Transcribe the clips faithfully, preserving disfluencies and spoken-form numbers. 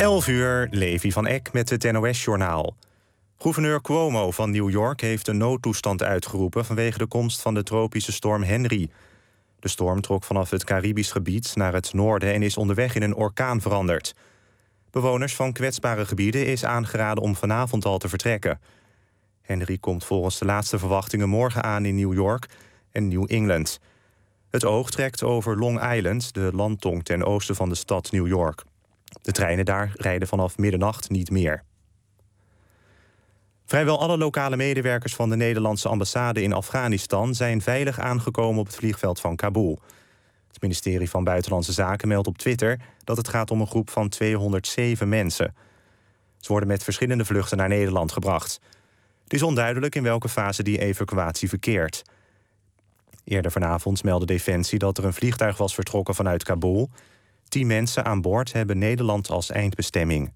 elf uur, Levi van Eck met het N O S-journaal. Gouverneur Cuomo van New York heeft een noodtoestand uitgeroepen vanwege de komst van de tropische storm Henry. De storm trok vanaf het Caribisch gebied naar het noorden en is onderweg in een orkaan veranderd. Bewoners van kwetsbare gebieden is aangeraden om vanavond al te vertrekken. Henry komt volgens de laatste verwachtingen morgen aan in New York en New England. Het oog trekt over Long Island, de landtong ten oosten van de stad New York. De treinen daar rijden vanaf middernacht niet meer. Vrijwel alle lokale medewerkers van de Nederlandse ambassade in Afghanistan zijn veilig aangekomen op het vliegveld van Kabul. Het ministerie van Buitenlandse Zaken meldt op Twitter dat het gaat om een groep van tweehonderdzeven mensen. Ze worden met verschillende vluchten naar Nederland gebracht. Het is onduidelijk in welke fase die evacuatie verkeert. Eerder vanavond meldde Defensie dat er een vliegtuig was vertrokken vanuit Kabul. Tien mensen aan boord hebben Nederland als eindbestemming.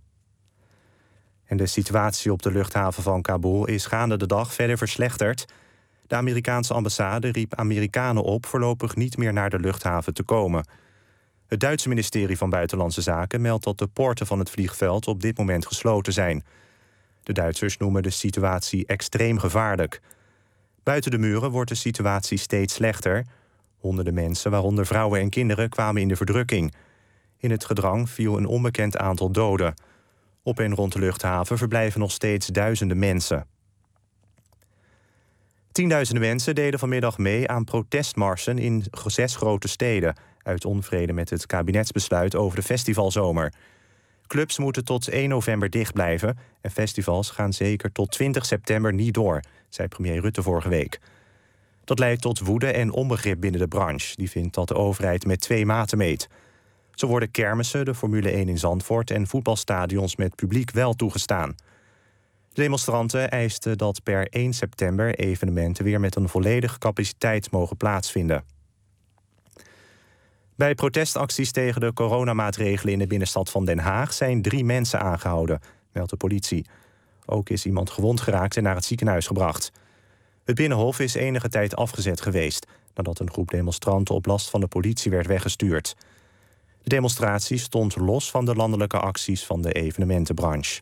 En de situatie op de luchthaven van Kabul is gaande de dag verder verslechterd. De Amerikaanse ambassade riep Amerikanen op voorlopig niet meer naar de luchthaven te komen. Het Duitse ministerie van Buitenlandse Zaken meldt dat de poorten van het vliegveld op dit moment gesloten zijn. De Duitsers noemen de situatie extreem gevaarlijk. Buiten de muren wordt de situatie steeds slechter. Honderden mensen, waaronder vrouwen en kinderen, kwamen in de verdrukking. In het gedrang viel een onbekend aantal doden. Op en rond de luchthaven verblijven nog steeds duizenden mensen. Tienduizenden mensen deden vanmiddag mee aan protestmarsen in zes grote steden uit onvrede met het kabinetsbesluit over de festivalzomer. Clubs moeten tot één november dicht blijven en festivals gaan zeker tot twintig september niet door, zei premier Rutte vorige week. Dat leidt tot woede en onbegrip binnen de branche. Die vindt dat de overheid met twee maten meet. Zo worden kermissen, de Formule één in Zandvoort en voetbalstadions met publiek wel toegestaan. De demonstranten eisten dat per één september evenementen weer met een volledige capaciteit mogen plaatsvinden. Bij protestacties tegen de coronamaatregelen in de binnenstad van Den Haag zijn drie mensen aangehouden, meldt de politie. Ook is iemand gewond geraakt en naar het ziekenhuis gebracht. Het Binnenhof is enige tijd afgezet geweest nadat een groep demonstranten op last van de politie werd weggestuurd. De demonstratie stond los van de landelijke acties van de evenementenbranche.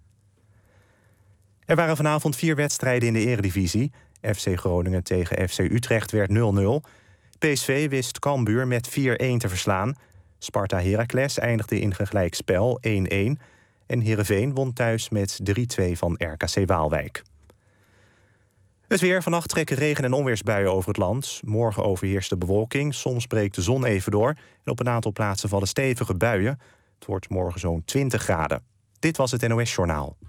Er waren vanavond vier wedstrijden in de Eredivisie. F C Groningen tegen F C Utrecht werd nul nul. P S V wist Cambuur met vier een te verslaan. Sparta Heracles eindigde in gelijkspel één een. En Heerenveen won thuis met drie twee van R K C Waalwijk. Het weer. Vannacht trekken regen- en onweersbuien over het land. Morgen overheerst de bewolking. Soms breekt de zon even door. En op een aantal plaatsen vallen stevige buien. Het wordt morgen zo'n twintig graden. Dit was het N O S-journaal.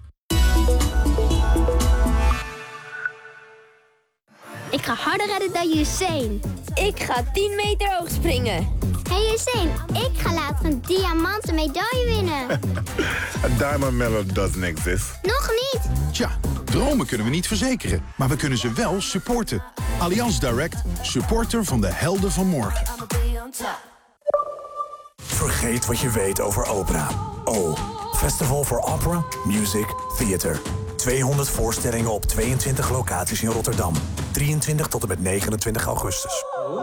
Ik ga harder rennen dan Usain. Ik ga tien meter hoog springen. Hey Usain, ik ga later een diamanten medaille winnen. A diamond medal doesn't exist. Nog niet? Tja, dromen kunnen we niet verzekeren, maar we kunnen ze wel supporten. Allianz Direct, supporter van de helden van morgen. Vergeet wat je weet over opera. O, Festival for Opera, Music, Theater. tweehonderd voorstellingen op tweeëntwintig locaties in Rotterdam. drieëntwintig tot en met negenentwintig augustus.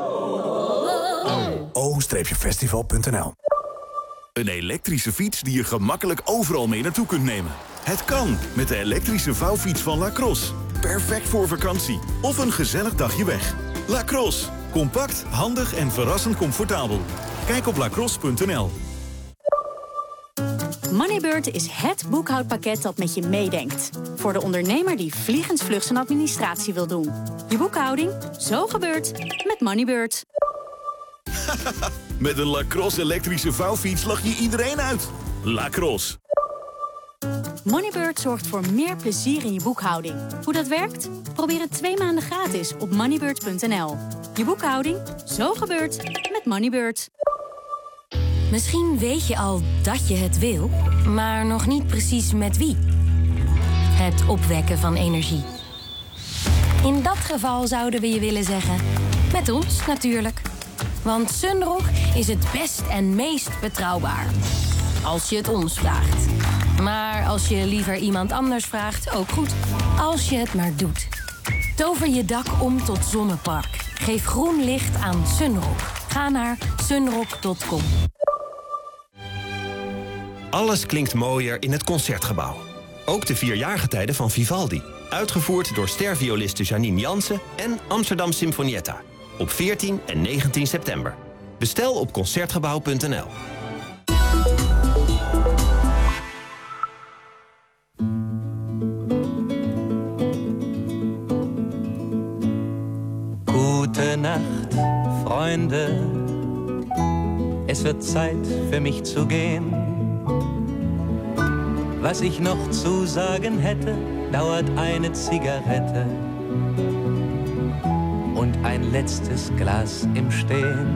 o festival punt n l. Een elektrische fiets die je gemakkelijk overal mee naartoe kunt nemen. Het kan met de elektrische vouwfiets van Lacrosse. Perfect voor vakantie of een gezellig dagje weg. Lacrosse. Compact, handig en verrassend comfortabel. Kijk op lacrosse punt n l. Moneybird is het boekhoudpakket dat met je meedenkt. Voor de ondernemer die vliegensvlug zijn administratie wil doen. Je boekhouding, zo gebeurt met Moneybird. Met een Lacrosse elektrische vouwfiets lach je iedereen uit. Lacrosse. Moneybird zorgt voor meer plezier in je boekhouding. Hoe dat werkt? Probeer het twee maanden gratis op moneybird punt n l. Je boekhouding, zo gebeurt met Moneybird. Misschien weet je al dat je het wil, maar nog niet precies met wie. Het opwekken van energie. In dat geval zouden we je willen zeggen, met ons natuurlijk. Want Sunrock is het best en meest betrouwbaar. Als je het ons vraagt. Maar als je liever iemand anders vraagt, ook goed. Als je het maar doet. Tover je dak om tot zonnepark. Geef groen licht aan Sunrock. Ga naar sunrock punt com. Alles klinkt mooier in het Concertgebouw. Ook de vierjaargetijden van Vivaldi. Uitgevoerd door stervioliste Janine Jansen en Amsterdam Sinfonietta. Op veertien en negentien september. Bestel op concertgebouw punt n l. Gute Nacht, Freunde. Es wird Zeit für mich zu gehen. Was ich noch zu sagen hätte, dauert eine Zigarette und ein letztes Glas im Stehen.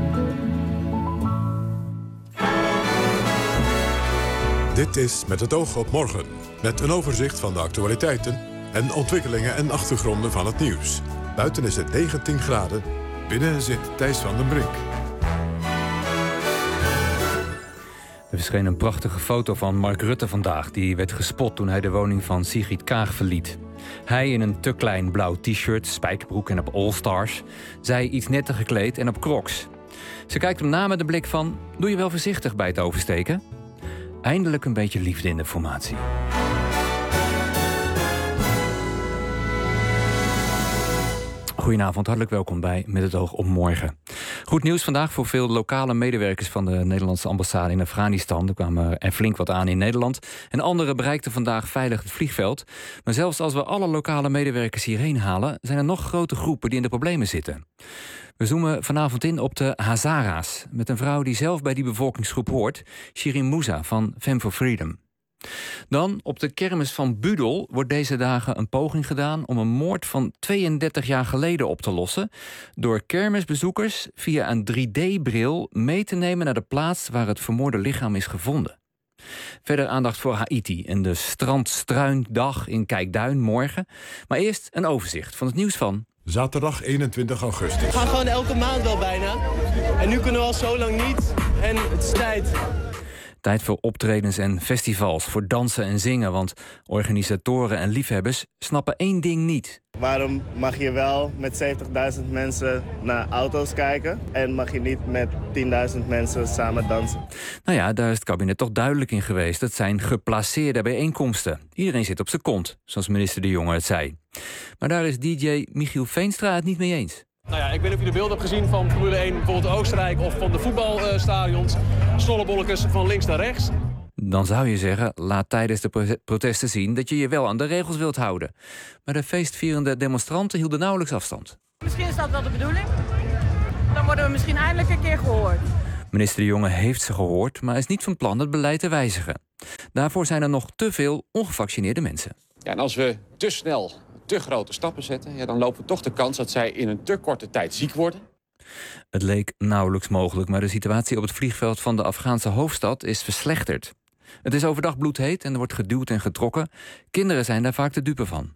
Dit is Met het oog op morgen. Met een overzicht van de actualiteiten en ontwikkelingen en achtergronden van het nieuws. Buiten is het negentien graden. Binnen zit Thijs van den Brink. Er verscheen een prachtige foto van Mark Rutte vandaag. Die werd gespot toen hij de woning van Sigrid Kaag verliet. Hij in een te klein blauw t-shirt, spijkerbroek en op All-Stars. Zij iets netter gekleed en op Crocs. Ze kijkt hem na met de blik van: doe je wel voorzichtig bij het oversteken? Eindelijk een beetje liefde in de formatie. Goedenavond, hartelijk welkom bij Met het oog op morgen. Goed nieuws vandaag voor veel lokale medewerkers van de Nederlandse ambassade in Afghanistan. Er kwamen er flink wat aan in Nederland. En anderen bereikten vandaag veilig het vliegveld. Maar zelfs als we alle lokale medewerkers hierheen halen, zijn er nog grote groepen die in de problemen zitten. We zoomen vanavond in op de Hazara's, met een vrouw die zelf bij die bevolkingsgroep hoort, Shirin Musa van Femme for Freedom. Dan, op de kermis van Budel wordt deze dagen een poging gedaan om een moord van tweeëndertig jaar geleden op te lossen, door kermisbezoekers via een drie D-bril mee te nemen naar de plaats waar het vermoorde lichaam is gevonden. Verder aandacht voor Haiti en de strandstruindag in Kijkduin morgen. Maar eerst een overzicht van het nieuws van zaterdag eenentwintig augustus. We gaan gewoon elke maand wel bijna. En nu kunnen we al zo lang niet. En het is tijd. Tijd voor optredens en festivals, voor dansen en zingen. Want organisatoren en liefhebbers snappen één ding niet. Waarom mag je wel met zeventigduizend mensen naar auto's kijken en mag je niet met tienduizend mensen samen dansen? Nou ja, daar is het kabinet toch duidelijk in geweest. Dat zijn geplaceerde bijeenkomsten. Iedereen zit op zijn kont, zoals minister De Jonge het zei. Maar daar is D J Michiel Veenstra het niet mee eens. Nou ja, ik weet niet of je de beelden hebt gezien van Formule één, bijvoorbeeld Oostenrijk, of van de voetbalstadions. Snollebolletjes van links naar rechts. Dan zou je zeggen, laat tijdens de protesten zien dat je je wel aan de regels wilt houden. Maar de feestvierende demonstranten hielden nauwelijks afstand. Misschien is dat wel de bedoeling. Dan worden we misschien eindelijk een keer gehoord. Minister De Jonge heeft ze gehoord, maar is niet van plan het beleid te wijzigen. Daarvoor zijn er nog te veel ongevaccineerde mensen. Ja, en als we te snel te grote stappen zetten, ja, dan lopen we toch de kans dat zij in een te korte tijd ziek worden. Het leek nauwelijks mogelijk, maar de situatie op het vliegveld van de Afghaanse hoofdstad is verslechterd. Het is overdag bloedheet en er wordt geduwd en getrokken. Kinderen zijn daar vaak de dupe van.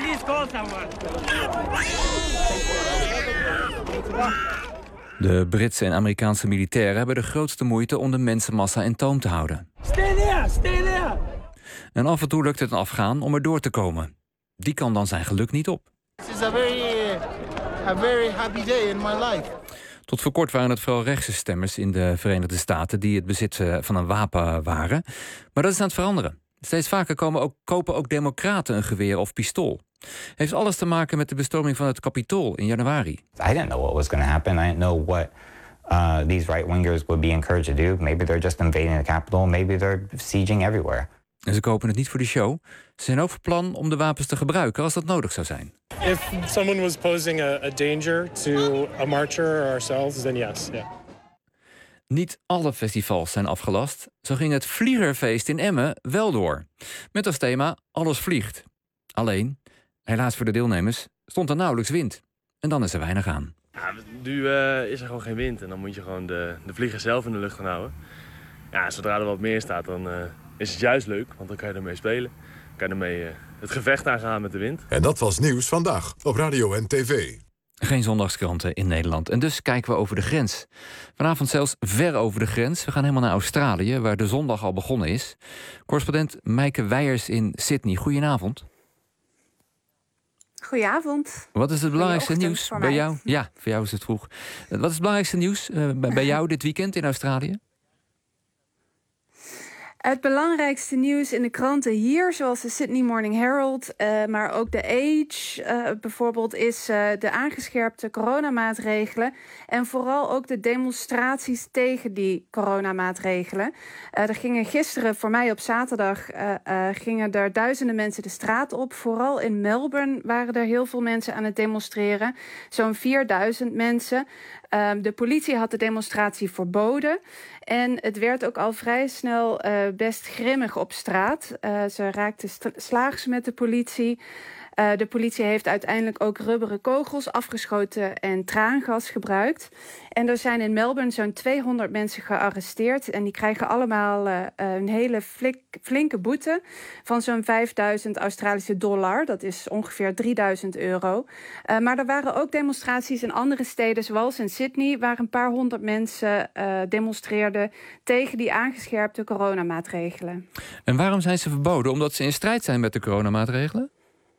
De Britse en Amerikaanse militairen hebben de grootste moeite om de mensenmassa in toom te houden. Stay there, stay there. En af en toe lukt het een Afghaan om er door te komen. Die kan dan zijn geluk niet op. This is a very, a very happy day in my life. Tot voor kort waren het vooral rechtse stemmers in de Verenigde Staten die het bezit van een wapen waren. Maar dat is aan het veranderen. Steeds vaker komen ook, kopen ook democraten een geweer of pistool. Heeft alles te maken met de bestorming van het Capitool in januari. I didn't know what was going to happen. I didn't know what uh, these right-wingers would be encouraged to do. Maybe they're just invading the Capitol. Maybe they're sieging everywhere. En ze kopen het niet voor de show. Ze zijn ook van plan om de wapens te gebruiken als dat nodig zou zijn. If someone was posing a, a danger to a marcher or ourselves, then yes. Yeah. Niet alle festivals zijn afgelast. Zo ging het Vliegerfeest in Emmen wel door. Met als thema Alles vliegt. Alleen, helaas voor de deelnemers, stond er nauwelijks wind. En dan is er weinig aan. Ja, nu uh, is er gewoon geen wind. En dan moet je gewoon de, de vlieger zelf in de lucht gaan houden. Ja, zodra er wat meer staat, dan uh, is het juist leuk. Want dan kan je ermee spelen. Dan kan je ermee uh, het gevecht aangaan met de wind. En dat was Nieuws Vandaag op radio en tv. Geen zondagskranten in Nederland. En dus kijken we over de grens. Vanavond zelfs ver over de grens. We gaan helemaal naar Australië, waar de zondag al begonnen is. Correspondent Meike Weijers in Sydney. Goedenavond. Goedenavond. Wat is het belangrijkste nieuws bij jou? Ja, voor jou is het vroeg. Wat is het belangrijkste nieuws uh, bij jou dit weekend in Australië? Het belangrijkste nieuws in de kranten hier, zoals de Sydney Morning Herald, uh, maar ook de Age uh, bijvoorbeeld, is uh, de aangescherpte coronamaatregelen en vooral ook de demonstraties tegen die coronamaatregelen. Uh, er gingen gisteren, voor mij op zaterdag, uh, uh, gingen er duizenden mensen de straat op. Vooral in Melbourne waren er heel veel mensen aan het demonstreren, zo'n vierduizend mensen. Uh, de politie had de demonstratie verboden. En het werd ook al vrij snel uh, best grimmig op straat. Uh, ze raakten st- slaags met de politie. Uh, de politie heeft uiteindelijk ook rubberen kogels afgeschoten en traangas gebruikt. En er zijn in Melbourne zo'n tweehonderd mensen gearresteerd. En die krijgen allemaal uh, een hele flik, flinke boete van zo'n vijfduizend Australische dollar. Dat is ongeveer drieduizend euro. Uh, maar er waren ook demonstraties in andere steden, zoals in Sydney, waar een paar honderd mensen uh, demonstreerden tegen die aangescherpte coronamaatregelen. En waarom zijn ze verboden? Omdat ze in strijd zijn met de coronamaatregelen?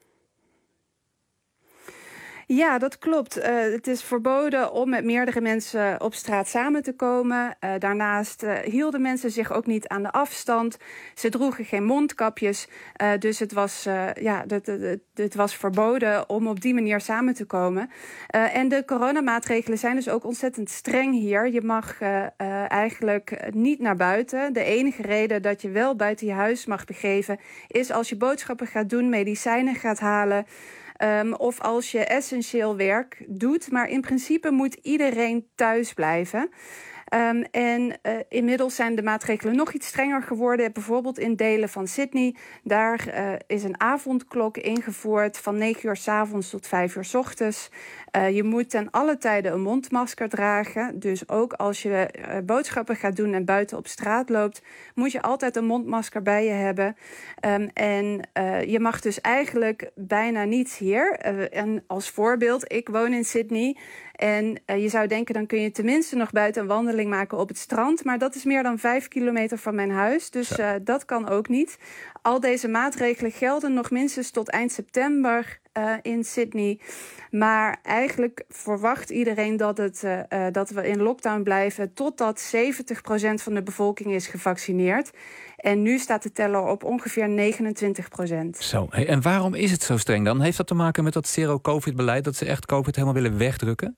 Ja, dat klopt. Uh, het is verboden om met meerdere mensen op straat samen te komen. Uh, daarnaast uh, hielden mensen zich ook niet aan de afstand. Ze droegen geen mondkapjes. Uh, dus het was, uh, ja, het, het, het was verboden om op die manier samen te komen. Uh, en de coronamaatregelen zijn dus ook ontzettend streng hier. Je mag uh, uh, eigenlijk niet naar buiten. De enige reden dat je wel buiten je huis mag begeven is als je boodschappen gaat doen, medicijnen gaat halen. Um, of als je essentieel werk doet. Maar in principe moet iedereen thuis blijven. Um, en uh, inmiddels zijn de maatregelen nog iets strenger geworden. Bijvoorbeeld in delen van Sydney. Daar uh, is een avondklok ingevoerd van negen uur 's avonds tot vijf uur 's ochtends. Uh, je moet ten alle tijde een mondmasker dragen. Dus ook als je uh, boodschappen gaat doen en buiten op straat loopt, moet je altijd een mondmasker bij je hebben. Um, en uh, je mag dus eigenlijk bijna niets hier. Uh, en als voorbeeld, ik woon in Sydney. En uh, je zou denken, dan kun je tenminste nog buiten een wandeling maken op het strand. Maar dat is meer dan vijf kilometer van mijn huis. Dus uh, dat kan ook niet. Al deze maatregelen gelden nog minstens tot eind september uh, in Sydney. Maar eigenlijk verwacht iedereen dat, het, uh, uh, dat we in lockdown blijven totdat zeventig procent van de bevolking is gevaccineerd. En nu staat de teller op ongeveer negenentwintig procent. Zo, hey, en waarom is het zo streng dan? Heeft dat te maken met dat zero-covid-beleid, dat ze echt COVID helemaal willen wegdrukken?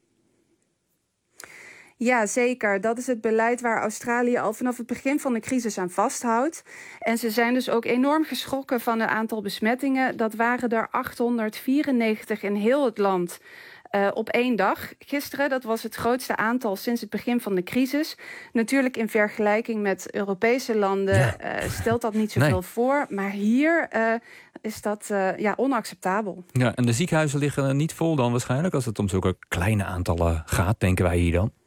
Ja, zeker. Dat is het beleid waar Australië al vanaf het begin van de crisis aan vasthoudt. En ze zijn dus ook enorm geschrokken van het aantal besmettingen. Dat waren er achthonderdvierennegentig in heel het land. Uh, op één dag. Gisteren, dat was het grootste aantal sinds het begin van de crisis. Natuurlijk in vergelijking met Europese landen ja. uh, stelt dat niet zoveel nee. voor. Maar hier uh, is dat uh, ja, onacceptabel. Ja, en de ziekenhuizen liggen niet vol dan waarschijnlijk, als het om zulke kleine aantallen gaat, denken wij hier dan?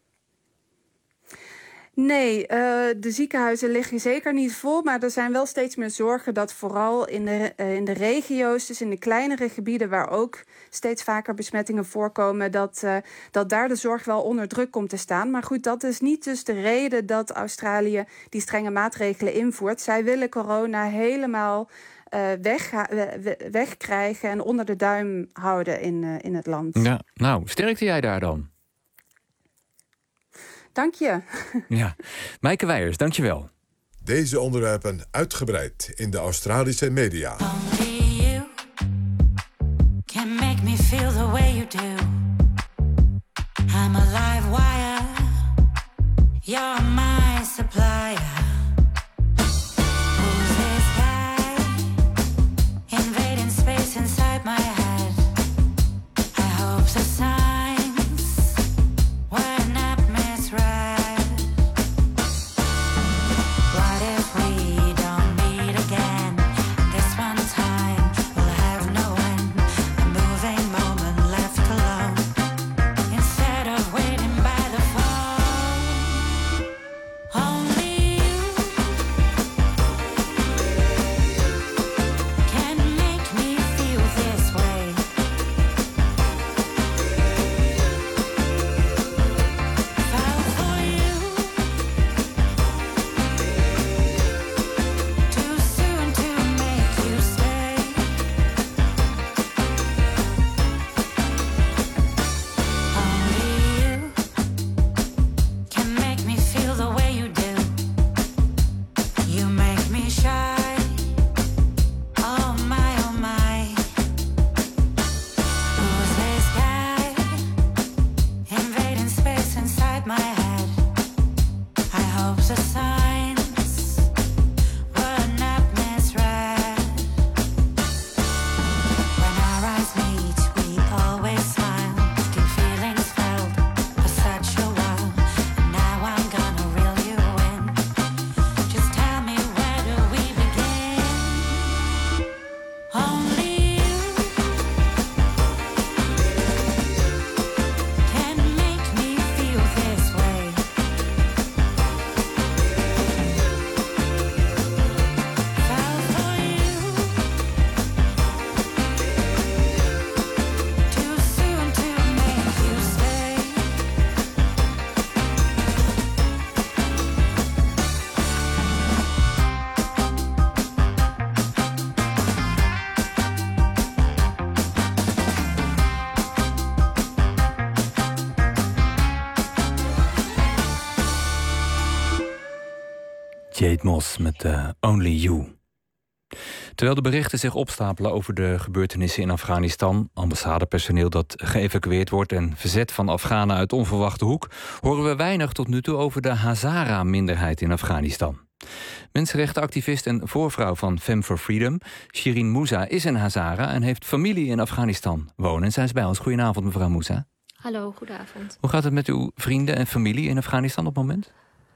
Nee, uh, de ziekenhuizen liggen zeker niet vol, maar er zijn wel steeds meer zorgen dat vooral in de, uh, in de regio's, dus in de kleinere gebieden waar ook steeds vaker besmettingen voorkomen, dat, uh, dat daar de zorg wel onder druk komt te staan. Maar goed, dat is niet dus de reden dat Australië die strenge maatregelen invoert. Zij willen corona helemaal uh, weg, uh, wegkrijgen en onder de duim houden in, uh, in het land. Ja, nou, sterkte jij daar dan? Dank je. Ja, Maaike Weijers, dank je wel. Deze onderwerpen uitgebreid in de Australische media. Only you can make me feel the way you do. I'm a live wire. You're my supplier. Who's this guy invading space inside my head? I hope the signs were not misread. What if we don't meet again? This one time we'll have no end. A moving moment left alone. Instead of waiting by the phone. Jade Moss met uh, Only You. Terwijl de berichten zich opstapelen over de gebeurtenissen in Afghanistan, ambassadepersoneel dat geëvacueerd wordt en verzet van Afghanen uit onverwachte hoek, horen we weinig tot nu toe over de Hazara-minderheid in Afghanistan. Mensenrechtenactivist en voorvrouw van Femme for Freedom, Shirin Musa, is een Hazara en heeft familie in Afghanistan wonen. Zij is bij ons. Goedenavond, mevrouw Musa. Hallo, goedenavond. Hoe gaat het met uw vrienden en familie in Afghanistan op het moment?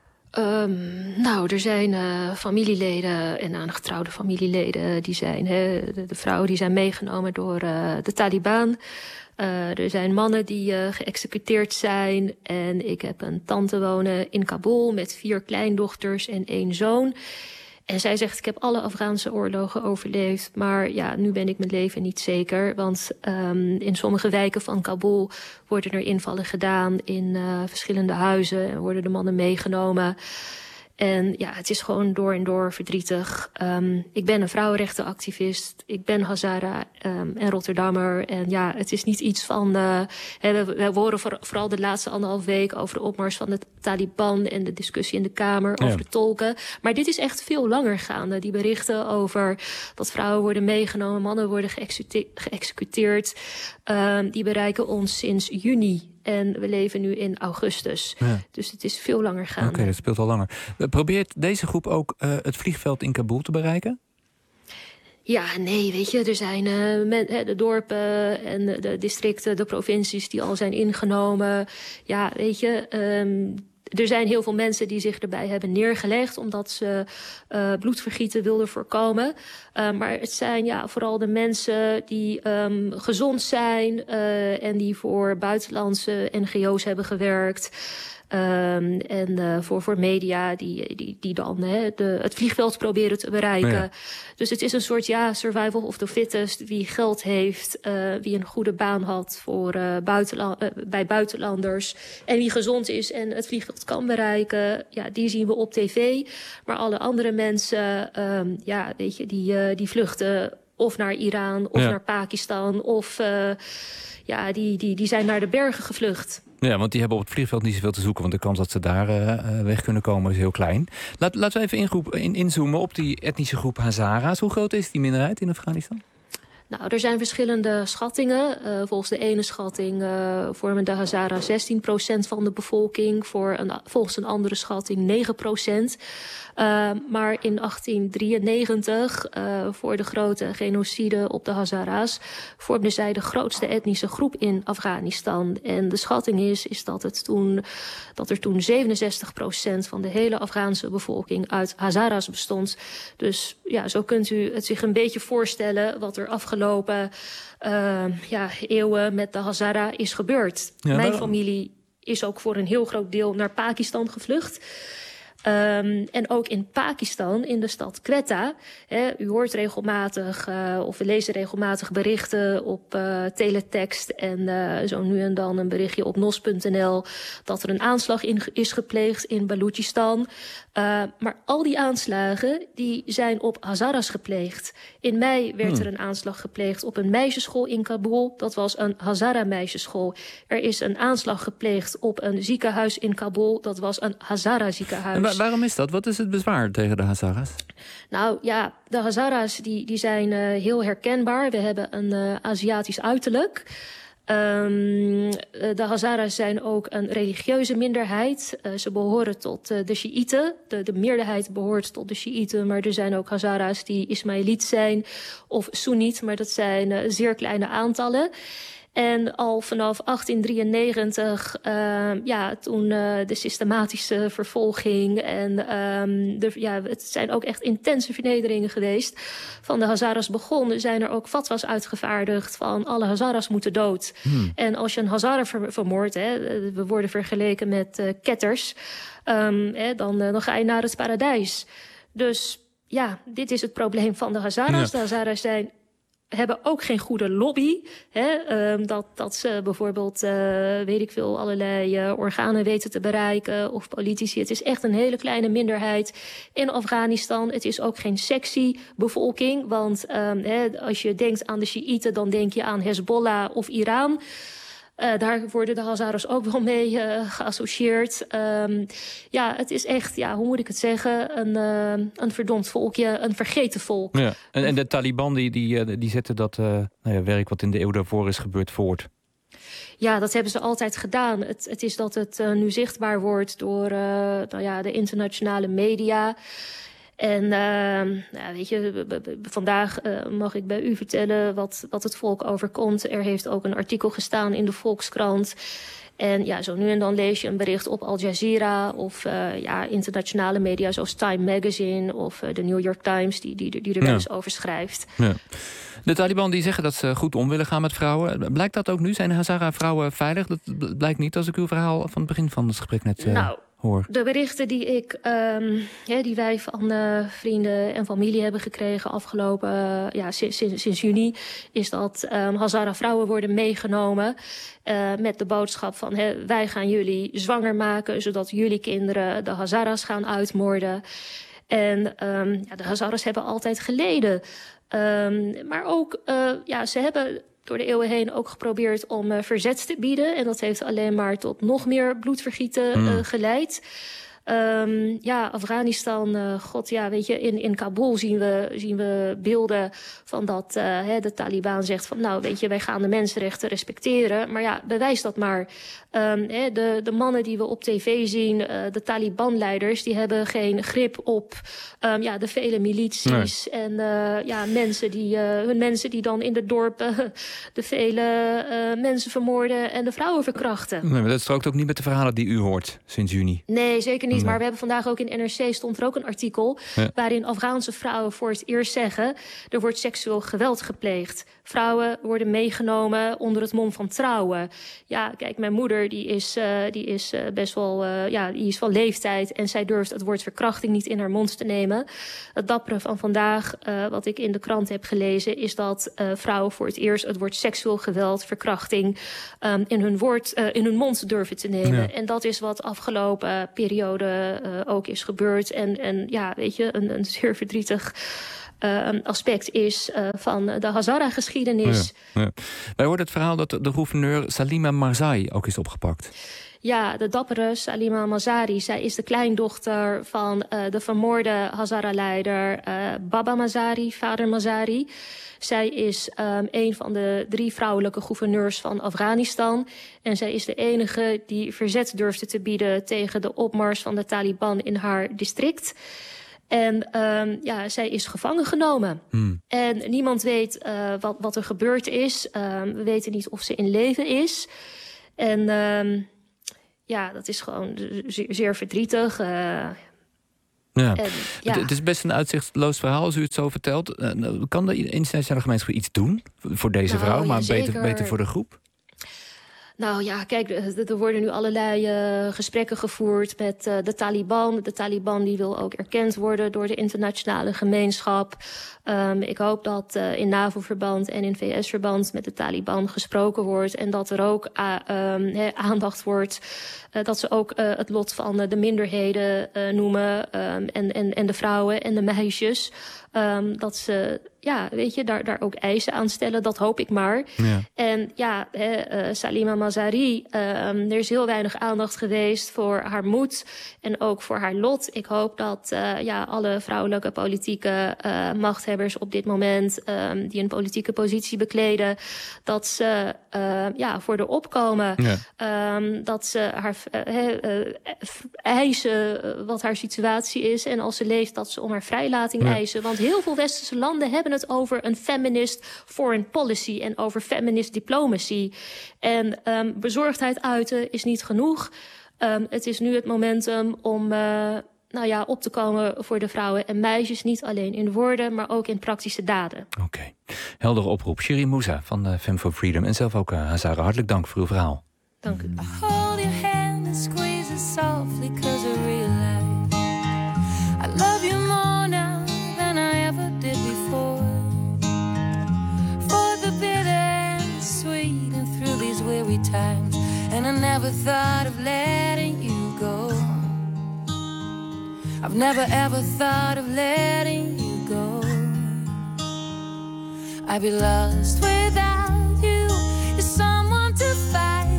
Um, nou, er zijn uh, familieleden en aangetrouwde familieleden. Die zijn, hè, de, de vrouwen die zijn meegenomen door uh, de Taliban. Uh, er zijn mannen die uh, geëxecuteerd zijn. En ik heb een tante wonen in Kabul met vier kleindochters en één zoon. En zij zegt, ik heb alle Afghaanse oorlogen overleefd. Maar ja, nu ben ik mijn leven niet zeker. Want um, in sommige wijken van Kabul worden er invallen gedaan in uh, verschillende huizen. En worden de mannen meegenomen. En ja, het is gewoon door en door verdrietig. Um, ik ben een vrouwenrechtenactivist. Ik ben Hazara um, en Rotterdammer. En ja, het is niet iets van... Uh, we, we horen voor, vooral de laatste anderhalf week over de opmars van de Taliban en de discussie in de Kamer over ja. de tolken. Maar dit is echt veel langer gaande. Die berichten over dat vrouwen worden meegenomen, mannen worden geëxecute- geëxecuteerd. Um, die bereiken ons sinds juni. En we leven nu in augustus. Ja. Dus het is veel langer gaande. Oké, okay, dat speelt al langer. Probeert deze groep ook uh, het vliegveld in Kabul te bereiken? Ja, nee, weet je, er zijn uh, men, hè, de dorpen en de, de districten, de provincies die al zijn ingenomen. Ja, weet je... Um, Er zijn heel veel mensen die zich erbij hebben neergelegd omdat ze uh, bloedvergieten wilden voorkomen. Uh, maar het zijn ja, vooral de mensen die um, gezond zijn uh, en die voor buitenlandse N G O's hebben gewerkt. Um, en uh, voor, voor media die, die, die dan hè, de, het vliegveld proberen te bereiken. Ja. Dus het is een soort ja, survival of the fittest. Wie geld heeft, uh, wie een goede baan had voor, uh, buitenla- uh, bij buitenlanders. En wie gezond is en het vliegveld kan bereiken. Ja, die zien we op tv. Maar alle andere mensen, um, ja, weet je, die, uh, die vluchten of naar Iran of ja. naar Pakistan. Of uh, ja, die, die, die zijn naar de bergen gevlucht. Ja, want die hebben op het vliegveld niet zoveel te zoeken, want de kans dat ze daar uh, weg kunnen komen is heel klein. Laat, laten we even ingroep, in, inzoomen op die etnische groep Hazara's. Hoe groot is die minderheid in Afghanistan? Nou, er zijn verschillende schattingen. Uh, volgens de ene schatting uh, vormen de Hazara zestien procent van de bevolking. Voor een, volgens een andere schatting negen procent. Uh, maar in achttien drieënnegentig, uh, voor de grote genocide op de Hazara's, vormden zij de grootste etnische groep in Afghanistan. En de schatting is, is dat, het toen, dat er toen zevenenzestig procent van de hele Afghaanse bevolking uit Hazara's bestond. Dus ja, zo kunt u het zich een beetje voorstellen wat er afgelopen uh, ja, eeuwen met de Hazara is gebeurd. Ja, Mijn familie is ook voor een heel groot deel naar Pakistan gevlucht. Um, en ook in Pakistan, in de stad Quetta. Hè, u hoort regelmatig, uh, of we lezen regelmatig berichten op uh, teletext en uh, zo nu en dan een berichtje op nos punt n l dat er een aanslag in, is gepleegd in Balochistan. Uh, maar al die aanslagen die zijn op Hazara's gepleegd. In mei werd hmm. er een aanslag gepleegd op een meisjesschool in Kabul. Dat was een Hazara meisjesschool. Er is een aanslag gepleegd op een ziekenhuis in Kabul. Dat was een Hazara ziekenhuis. Wa- waarom is dat? Wat is het bezwaar tegen de Hazara's? Nou ja, de Hazara's die, die zijn uh, heel herkenbaar. We hebben een uh, Aziatisch uiterlijk. Um, de Hazara's zijn ook een religieuze minderheid. Uh, ze behoren tot uh, de Sjiïten. De, de meerderheid behoort tot de Sjiïten. Maar er zijn ook Hazara's die Ismaïliet zijn of Soeniet. Maar dat zijn uh, zeer kleine aantallen. En al vanaf achttien drieënnegentig, uh, ja, toen uh, de systematische vervolging en um, de, ja, het zijn ook echt intense vernederingen geweest van de Hazara's begon, zijn er ook fatwa's uitgevaardigd van alle Hazara's moeten dood. Hmm. En als je een Hazara ver, vermoordt, hè, we worden vergeleken met uh, ketters, um, hè, dan, uh, dan ga je naar het paradijs. Dus ja, dit is het probleem van de Hazara's. Ja. De Hazara's zijn... hebben ook geen goede lobby. Hè? Um, dat, dat ze bijvoorbeeld, uh, weet ik veel, allerlei uh, organen weten te bereiken of politici. Het is echt een hele kleine minderheid in Afghanistan. Het is ook geen sexy bevolking. Want um, hè, als je denkt aan de Sjiïten, dan denk je aan Hezbollah of Iran. Uh, daar worden de Hazaras ook wel mee uh, geassocieerd. Um, ja, het is echt, ja, hoe moet ik het zeggen, een, uh, een verdomd volkje, een vergeten volk. Ja. En, en de Taliban die, die, die zetten dat uh, nou ja, werk wat in de eeuw daarvoor is gebeurd voort. Ja, dat hebben ze altijd gedaan. Het, het is dat het uh, nu zichtbaar wordt door uh, nou ja, de internationale media. En uh, nou, weet je, b- b- vandaag uh, mag ik bij u vertellen wat, wat het volk overkomt. Er heeft ook een artikel gestaan in de Volkskrant. En ja, zo nu en dan lees je een bericht op Al Jazeera of uh, ja, internationale media zoals Time Magazine of uh, de New York Times die, die, die er wel eens over schrijft. Ja. De Taliban die zeggen dat ze goed om willen gaan met vrouwen. Blijkt dat ook nu? Zijn Hazara vrouwen veilig? Dat blijkt niet als ik uw verhaal van het begin van het gesprek net uh, nou, hoor. De berichten die, ik, um, ja, die wij van uh, vrienden en familie hebben gekregen afgelopen uh, ja, sinds, sinds, sinds juni, is dat um, Hazara vrouwen worden meegenomen uh, met de boodschap van hè, wij gaan jullie zwanger maken, zodat jullie kinderen de Hazaras gaan uitmoorden. En um, ja, de Hazaras hebben altijd geleden. Um, maar ook, uh, ja, ze hebben door de eeuwen heen ook geprobeerd om uh, verzet te bieden. En dat heeft alleen maar tot nog meer bloedvergieten mm. uh, geleid. Um, ja, Afghanistan, uh, god ja, weet je, in, in Kabul zien we, zien we beelden van dat uh, hè, de Taliban zegt van nou, weet je, wij gaan de mensenrechten respecteren. Maar ja, bewijs dat maar. Um, hè, de, de mannen die we op tv zien, uh, de Taliban-leiders, die hebben geen grip op um, ja, de vele milities. Nee. En uh, ja, mensen die, uh, hun mensen die dan in de dorpen uh, de vele uh, mensen vermoorden en de vrouwen verkrachten. Nee, maar dat strookt ook niet met de verhalen die u hoort sinds juni. Nee, zeker niet. Nee. Maar we hebben vandaag ook in N R C stond er ook een artikel ja. waarin Afghaanse vrouwen voor het eerst zeggen er wordt seksueel geweld gepleegd. Vrouwen worden meegenomen onder het mom van trouwen. Ja, kijk, mijn moeder die is, uh, die is uh, best wel, uh, ja, die is van leeftijd en zij durft het woord verkrachting niet in haar mond te nemen. Het dappere van vandaag, uh, wat ik in de krant heb gelezen, is dat uh, vrouwen voor het eerst het woord seksueel geweld, verkrachting um, in hun woord, uh, in hun mond durven te nemen. Ja. En dat is wat afgelopen uh, periode Uh, ook is gebeurd. En, en ja, weet je, een, een zeer verdrietig uh, aspect is uh, van de Hazara-geschiedenis. Ja, ja. Wij hoorden het verhaal dat de gouverneur Salima Marzai ook is opgepakt. Ja, de dappere Salima Mazari. Zij is de kleindochter van uh, de vermoorde Hazara-leider uh, Baba Mazari, vader Mazari. Zij is um, een van de drie vrouwelijke gouverneurs van Afghanistan. En zij is de enige die verzet durfde te bieden tegen de opmars van de Taliban in haar district. En um, ja, zij is gevangen genomen. Hmm. En niemand weet uh, wat, wat er gebeurd is. Um, we weten niet of ze in leven is. En um, ja, dat is gewoon zeer, zeer verdrietig. Uh, Ja. En, ja. Het is best een uitzichtloos verhaal als u het zo vertelt. Kan de internationale gemeenschap iets doen voor deze nou, vrouw, maar ja, beter, beter voor de groep? Nou ja, kijk, er worden nu allerlei uh, gesprekken gevoerd met uh, de Taliban. De Taliban die wil ook erkend worden door de internationale gemeenschap. Um, ik hoop dat uh, in NAVO-verband en in V S-verband met de Taliban gesproken wordt. En dat er ook uh, um, he, aandacht wordt. Uh, dat ze ook uh, het lot van uh, de minderheden uh, noemen. Um, en, en, en de vrouwen en de meisjes. Um, dat ze, ja, weet je, daar, daar ook eisen aan stellen. Dat hoop ik maar. Ja. En ja, he, uh, Salima Mazari, um, er is heel weinig aandacht geweest voor haar moed en ook voor haar lot. Ik hoop dat uh, ja, alle vrouwelijke politieke uh, machthebbers op dit moment um, die een politieke positie bekleden, dat ze uh, ja, voor de opkomen. Ja. Um, dat ze haar uh, uh, eisen wat haar situatie is. En als ze leeft, dat ze om haar vrijlating ja. eisen. Want heel veel westerse landen hebben het over een feminist foreign policy en over feminist diplomacy. En um, bezorgdheid uiten is niet genoeg. Um, het is nu het momentum om uh, nou ja, op te komen voor de vrouwen en meisjes. Niet alleen in woorden, maar ook in praktische daden. Oké. Okay. Heldere oproep. Shirin Musa van uh, Femme for Freedom. En zelf ook uh, Hazara. Hartelijk dank voor uw verhaal. Dank u. Hold your hand and squeeze it softly, 'cause I realize I love you more now than I ever did before. For the bitter and sweet and through these weary times, and I never thought of letting you go. I've never ever thought of letting you go. I'd be lost without you. You're someone to fight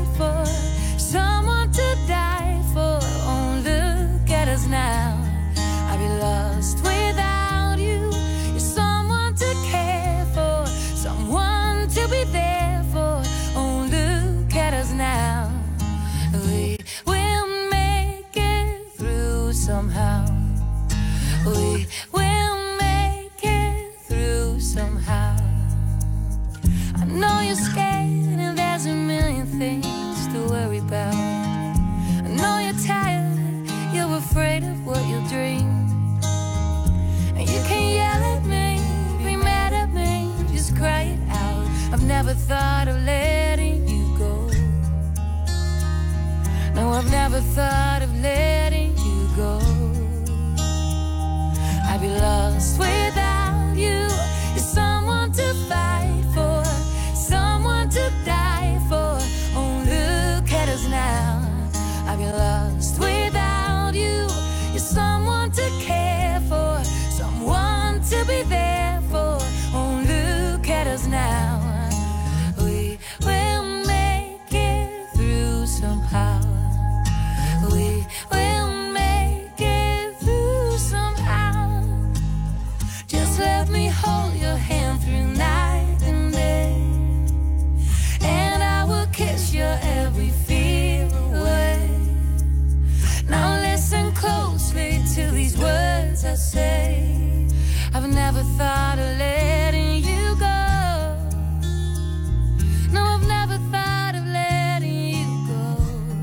to be there for. Oh, look at us now. We will make it through somehow. We will make it through somehow. Just let me hold your hand through night and day, and I will kiss your every fear away. Now listen closely to these words I say. I've never thought of letting you go. No, I've never thought of letting you go.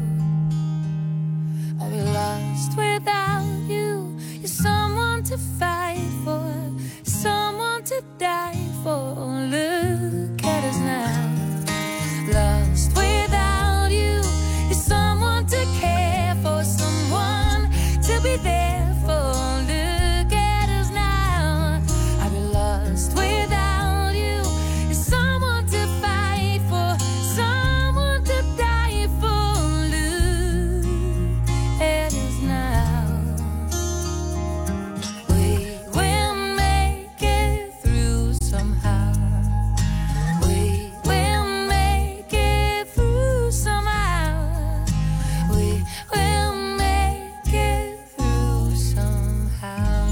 I'll be lost without you. You're someone to fight for, someone to die for. Look at us now. Lost without you. You're someone to care for, someone to be there for. Look at us now. I've been lost without you. You're someone to fight for, someone to die for. Look at us now. We will make it through somehow. We will make it through somehow. We will make it through somehow.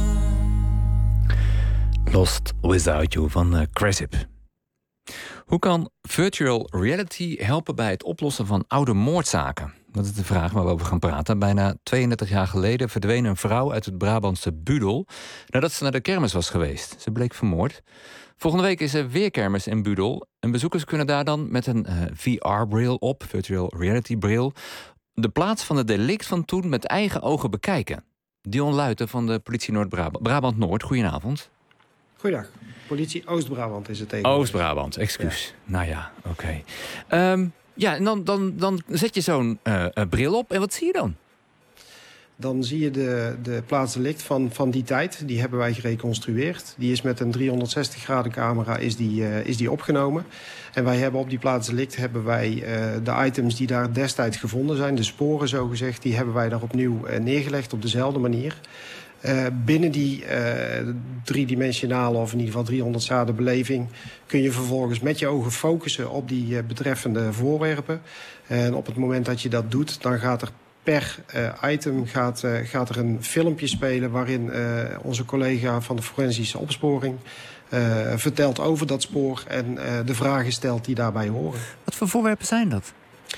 Lost Without You van uh, Cresip. Hoe kan virtual reality helpen bij het oplossen van oude moordzaken? Dat is de vraag waar we over gaan praten. Bijna tweeëndertig jaar geleden verdween een vrouw uit het Brabantse Budel nadat ze naar de kermis was geweest. Ze bleek vermoord. Volgende week is er weer kermis in Budel. En bezoekers kunnen daar dan met een uh, V R-bril op, virtual reality-bril, de plaats van het delict van toen met eigen ogen bekijken. Dion Luiten van de politie Noord-Brabant. Brabant-Noord, goedenavond. Goeiedag. Politie Oost-Brabant is het tegenwoordig. Oost-Brabant, excuus. Ja. Nou ja, oké. Okay. Um, ja, en dan, dan, dan zet je zo'n uh, uh, bril op en wat zie je dan? Dan zie je de, de plaatsdelict van, van die tijd. Die hebben wij gereconstrueerd. Die is met een driehonderdzestig graden camera is die, uh, is die opgenomen. En wij hebben op die plaatsdelict hebben wij uh, de items die daar destijds gevonden zijn, de sporen zogezegd, die hebben wij daar opnieuw uh, neergelegd op dezelfde manier. Uh, binnen die uh, driedimensionale, of in ieder geval driehonderd graden beleving, kun je vervolgens met je ogen focussen op die uh, betreffende voorwerpen. En op het moment dat je dat doet, dan gaat er per uh, item gaat, uh, gaat er een filmpje spelen waarin uh, onze collega van de forensische opsporing uh, vertelt over dat spoor en uh, de vragen stelt die daarbij horen. Wat voor voorwerpen zijn dat?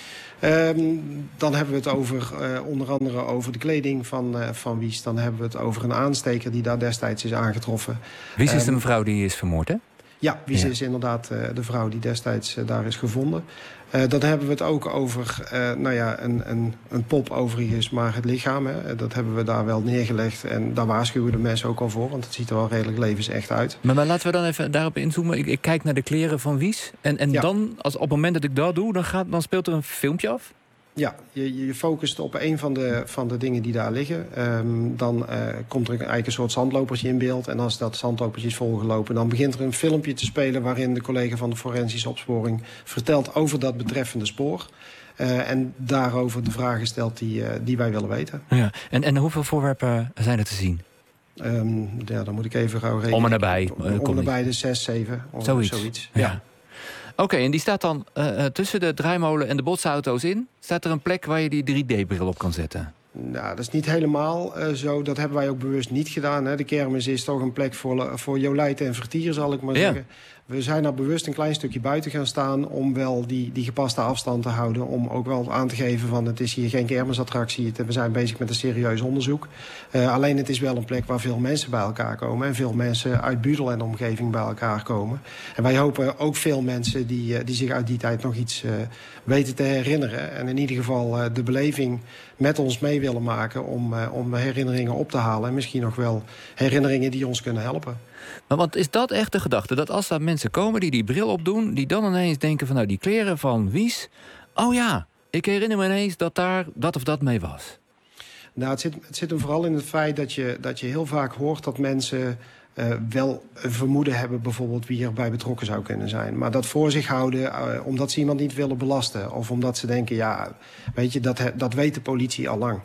Um, dan hebben we het over uh, onder andere over de kleding van, uh, van Wies. Dan hebben we het over een aansteker die daar destijds is aangetroffen. Wies is um, de mevrouw die is vermoord, hè? Ja, Wies ja. is inderdaad uh, de vrouw die destijds uh, daar is gevonden. Uh, dan hebben we het ook over uh, nou ja, een, een, een pop overigens, maar het lichaam. Hè, dat hebben we daar wel neergelegd. En daar waarschuwen de mensen ook al voor, want het ziet er wel redelijk levensecht uit. Maar, maar laten we dan even daarop inzoomen. Ik, ik kijk naar de kleren van Wies. En, en ja. dan, als op het moment dat ik dat doe, dan, gaat, dan speelt er een filmpje af? Ja, je, je focust op een van de, van de dingen die daar liggen. Um, dan uh, komt er eigenlijk een soort zandlopertje in beeld. En als dat zandlopertje is volgelopen, dan begint er een filmpje te spelen waarin de collega van de forensische opsporing vertelt over dat betreffende spoor. Uh, en daarover de vragen stelt die, uh, die wij willen weten. Ja. En, en hoeveel voorwerpen zijn er te zien? Um, ja, dan moet ik even gauw rekenen. Om en nabij. Om, om en nabij de zes, zeven. Of zoiets. zoiets. Ja. Ja. Oké, okay, en die staat dan uh, tussen de draaimolen en de botsauto's in. Staat er een plek waar je die drie D-bril op kan zetten? Nou, dat is niet helemaal uh, zo. Dat hebben wij ook bewust niet gedaan. Hè. De kermis is toch een plek voor, voor jolijten en vertier, zal ik maar zeggen. Ja. We zijn daar bewust een klein stukje buiten gaan staan om wel die, die gepaste afstand te houden. Om ook wel aan te geven van het is hier geen kermisattractie. We zijn bezig met een serieus onderzoek. Uh, alleen het is wel een plek waar veel mensen bij elkaar komen. En veel mensen uit Budel en de omgeving bij elkaar komen. En wij hopen ook veel mensen die, uh, die zich uit die tijd nog iets uh, weten te herinneren. En in ieder geval uh, de beleving met ons mee willen maken om, uh, om herinneringen op te halen. En misschien nog wel herinneringen die ons kunnen helpen. Maar want is dat echt de gedachte? Dat als daar mensen komen die die bril opdoen, die dan ineens denken van nou die kleren van Wies, oh ja, ik herinner me ineens dat daar dat of dat mee was. Nou, het zit, het zit er vooral in het feit dat je, dat je heel vaak hoort dat mensen uh, wel een vermoeden hebben bijvoorbeeld wie erbij betrokken zou kunnen zijn. Maar dat voor zich houden uh, omdat ze iemand niet willen belasten. Of omdat ze denken, ja, weet je, dat, dat weet de politie al lang.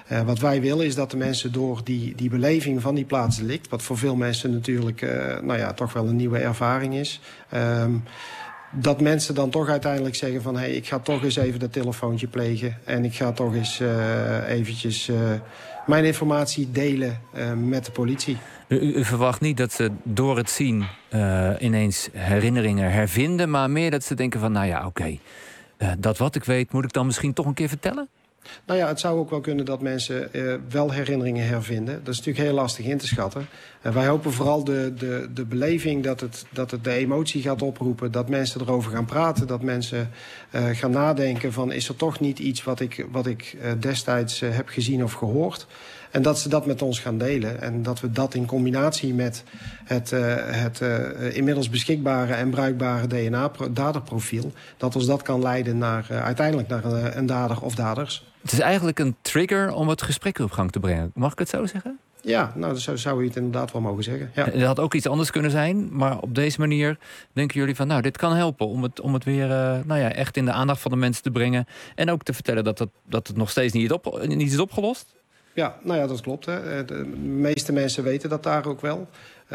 Uh, wat wij willen is dat de mensen door die, die beleving van die plaatsdelict, wat voor veel mensen natuurlijk uh, nou ja, toch wel een nieuwe ervaring is, Um, dat mensen dan toch uiteindelijk zeggen van, hé, hey, ik ga toch eens even dat telefoontje plegen en ik ga toch eens uh, eventjes uh, mijn informatie delen uh, met de politie. U, u verwacht niet dat ze door het zien uh, ineens herinneringen hervinden, maar meer dat ze denken van, nou ja, oké, okay, uh, dat wat ik weet moet ik dan misschien toch een keer vertellen? Nou ja, het zou ook wel kunnen dat mensen uh, wel herinneringen hervinden. Dat is natuurlijk heel lastig in te schatten. Uh, wij hopen vooral de, de, de beleving dat het, dat het de emotie gaat oproepen. Dat mensen erover gaan praten. Dat mensen uh, gaan nadenken van, is er toch niet iets wat ik, wat ik uh, destijds uh, heb gezien of gehoord? En dat ze dat met ons gaan delen. En dat we dat in combinatie met het, uh, het uh, inmiddels beschikbare en bruikbare D N A-daderprofiel... dat ons dat kan leiden naar, uh, uiteindelijk naar een, een dader of daders. Het is eigenlijk een trigger om het gesprek op gang te brengen. Mag ik het zo zeggen? Ja, nou, zo zou je het inderdaad wel mogen zeggen. Ja. Het had ook iets anders kunnen zijn, maar op deze manier denken jullie van, nou, dit kan helpen om het, om het weer uh, nou ja, echt in de aandacht van de mensen te brengen. En ook te vertellen dat het, dat het nog steeds niet, op, niet is opgelost? Ja, nou ja, dat klopt. Hè. De meeste mensen weten dat daar ook wel.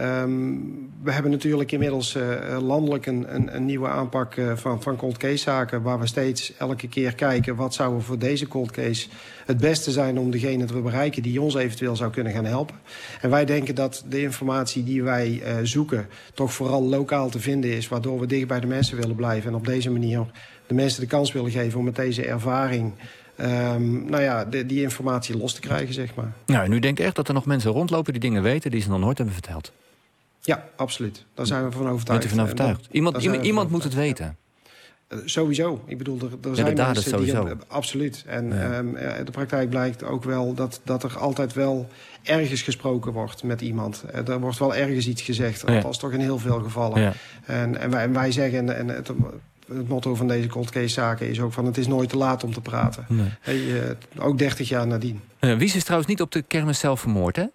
Um, we hebben natuurlijk inmiddels uh, landelijk een, een, een nieuwe aanpak uh, van, van cold case zaken, waar we steeds elke keer kijken wat zou er voor deze cold case het beste zijn om degene te bereiken die ons eventueel zou kunnen gaan helpen. En wij denken dat de informatie die wij uh, zoeken toch vooral lokaal te vinden is, waardoor we dicht bij de mensen willen blijven en op deze manier de mensen de kans willen geven om met deze ervaring Um, nou ja, de, die informatie los te krijgen, zeg maar. Nou, en u denkt echt dat er nog mensen rondlopen die dingen weten die ze nog nooit hebben verteld? Ja, absoluut. Daar zijn we van overtuigd. Bent u van overtuigd? Dan, iemand iemand, iemand moet het weten. Ja. Uh, sowieso. Ik bedoel, er, er zijn ja, mensen sowieso. die... Uh, absoluut. En ja. um, uh, de praktijk blijkt ook wel dat, dat er altijd wel ergens gesproken wordt met iemand. Uh, er wordt wel ergens iets gezegd. Ja. Althans toch in heel veel gevallen. Ja. En, en, wij, en wij zeggen... En, en het, Het motto van deze cold case zaken is ook van, het is nooit te laat om te praten. Nee. Hey, uh, ook dertig jaar nadien. Uh, Wies is trouwens niet op de kermis zelf vermoord, hè?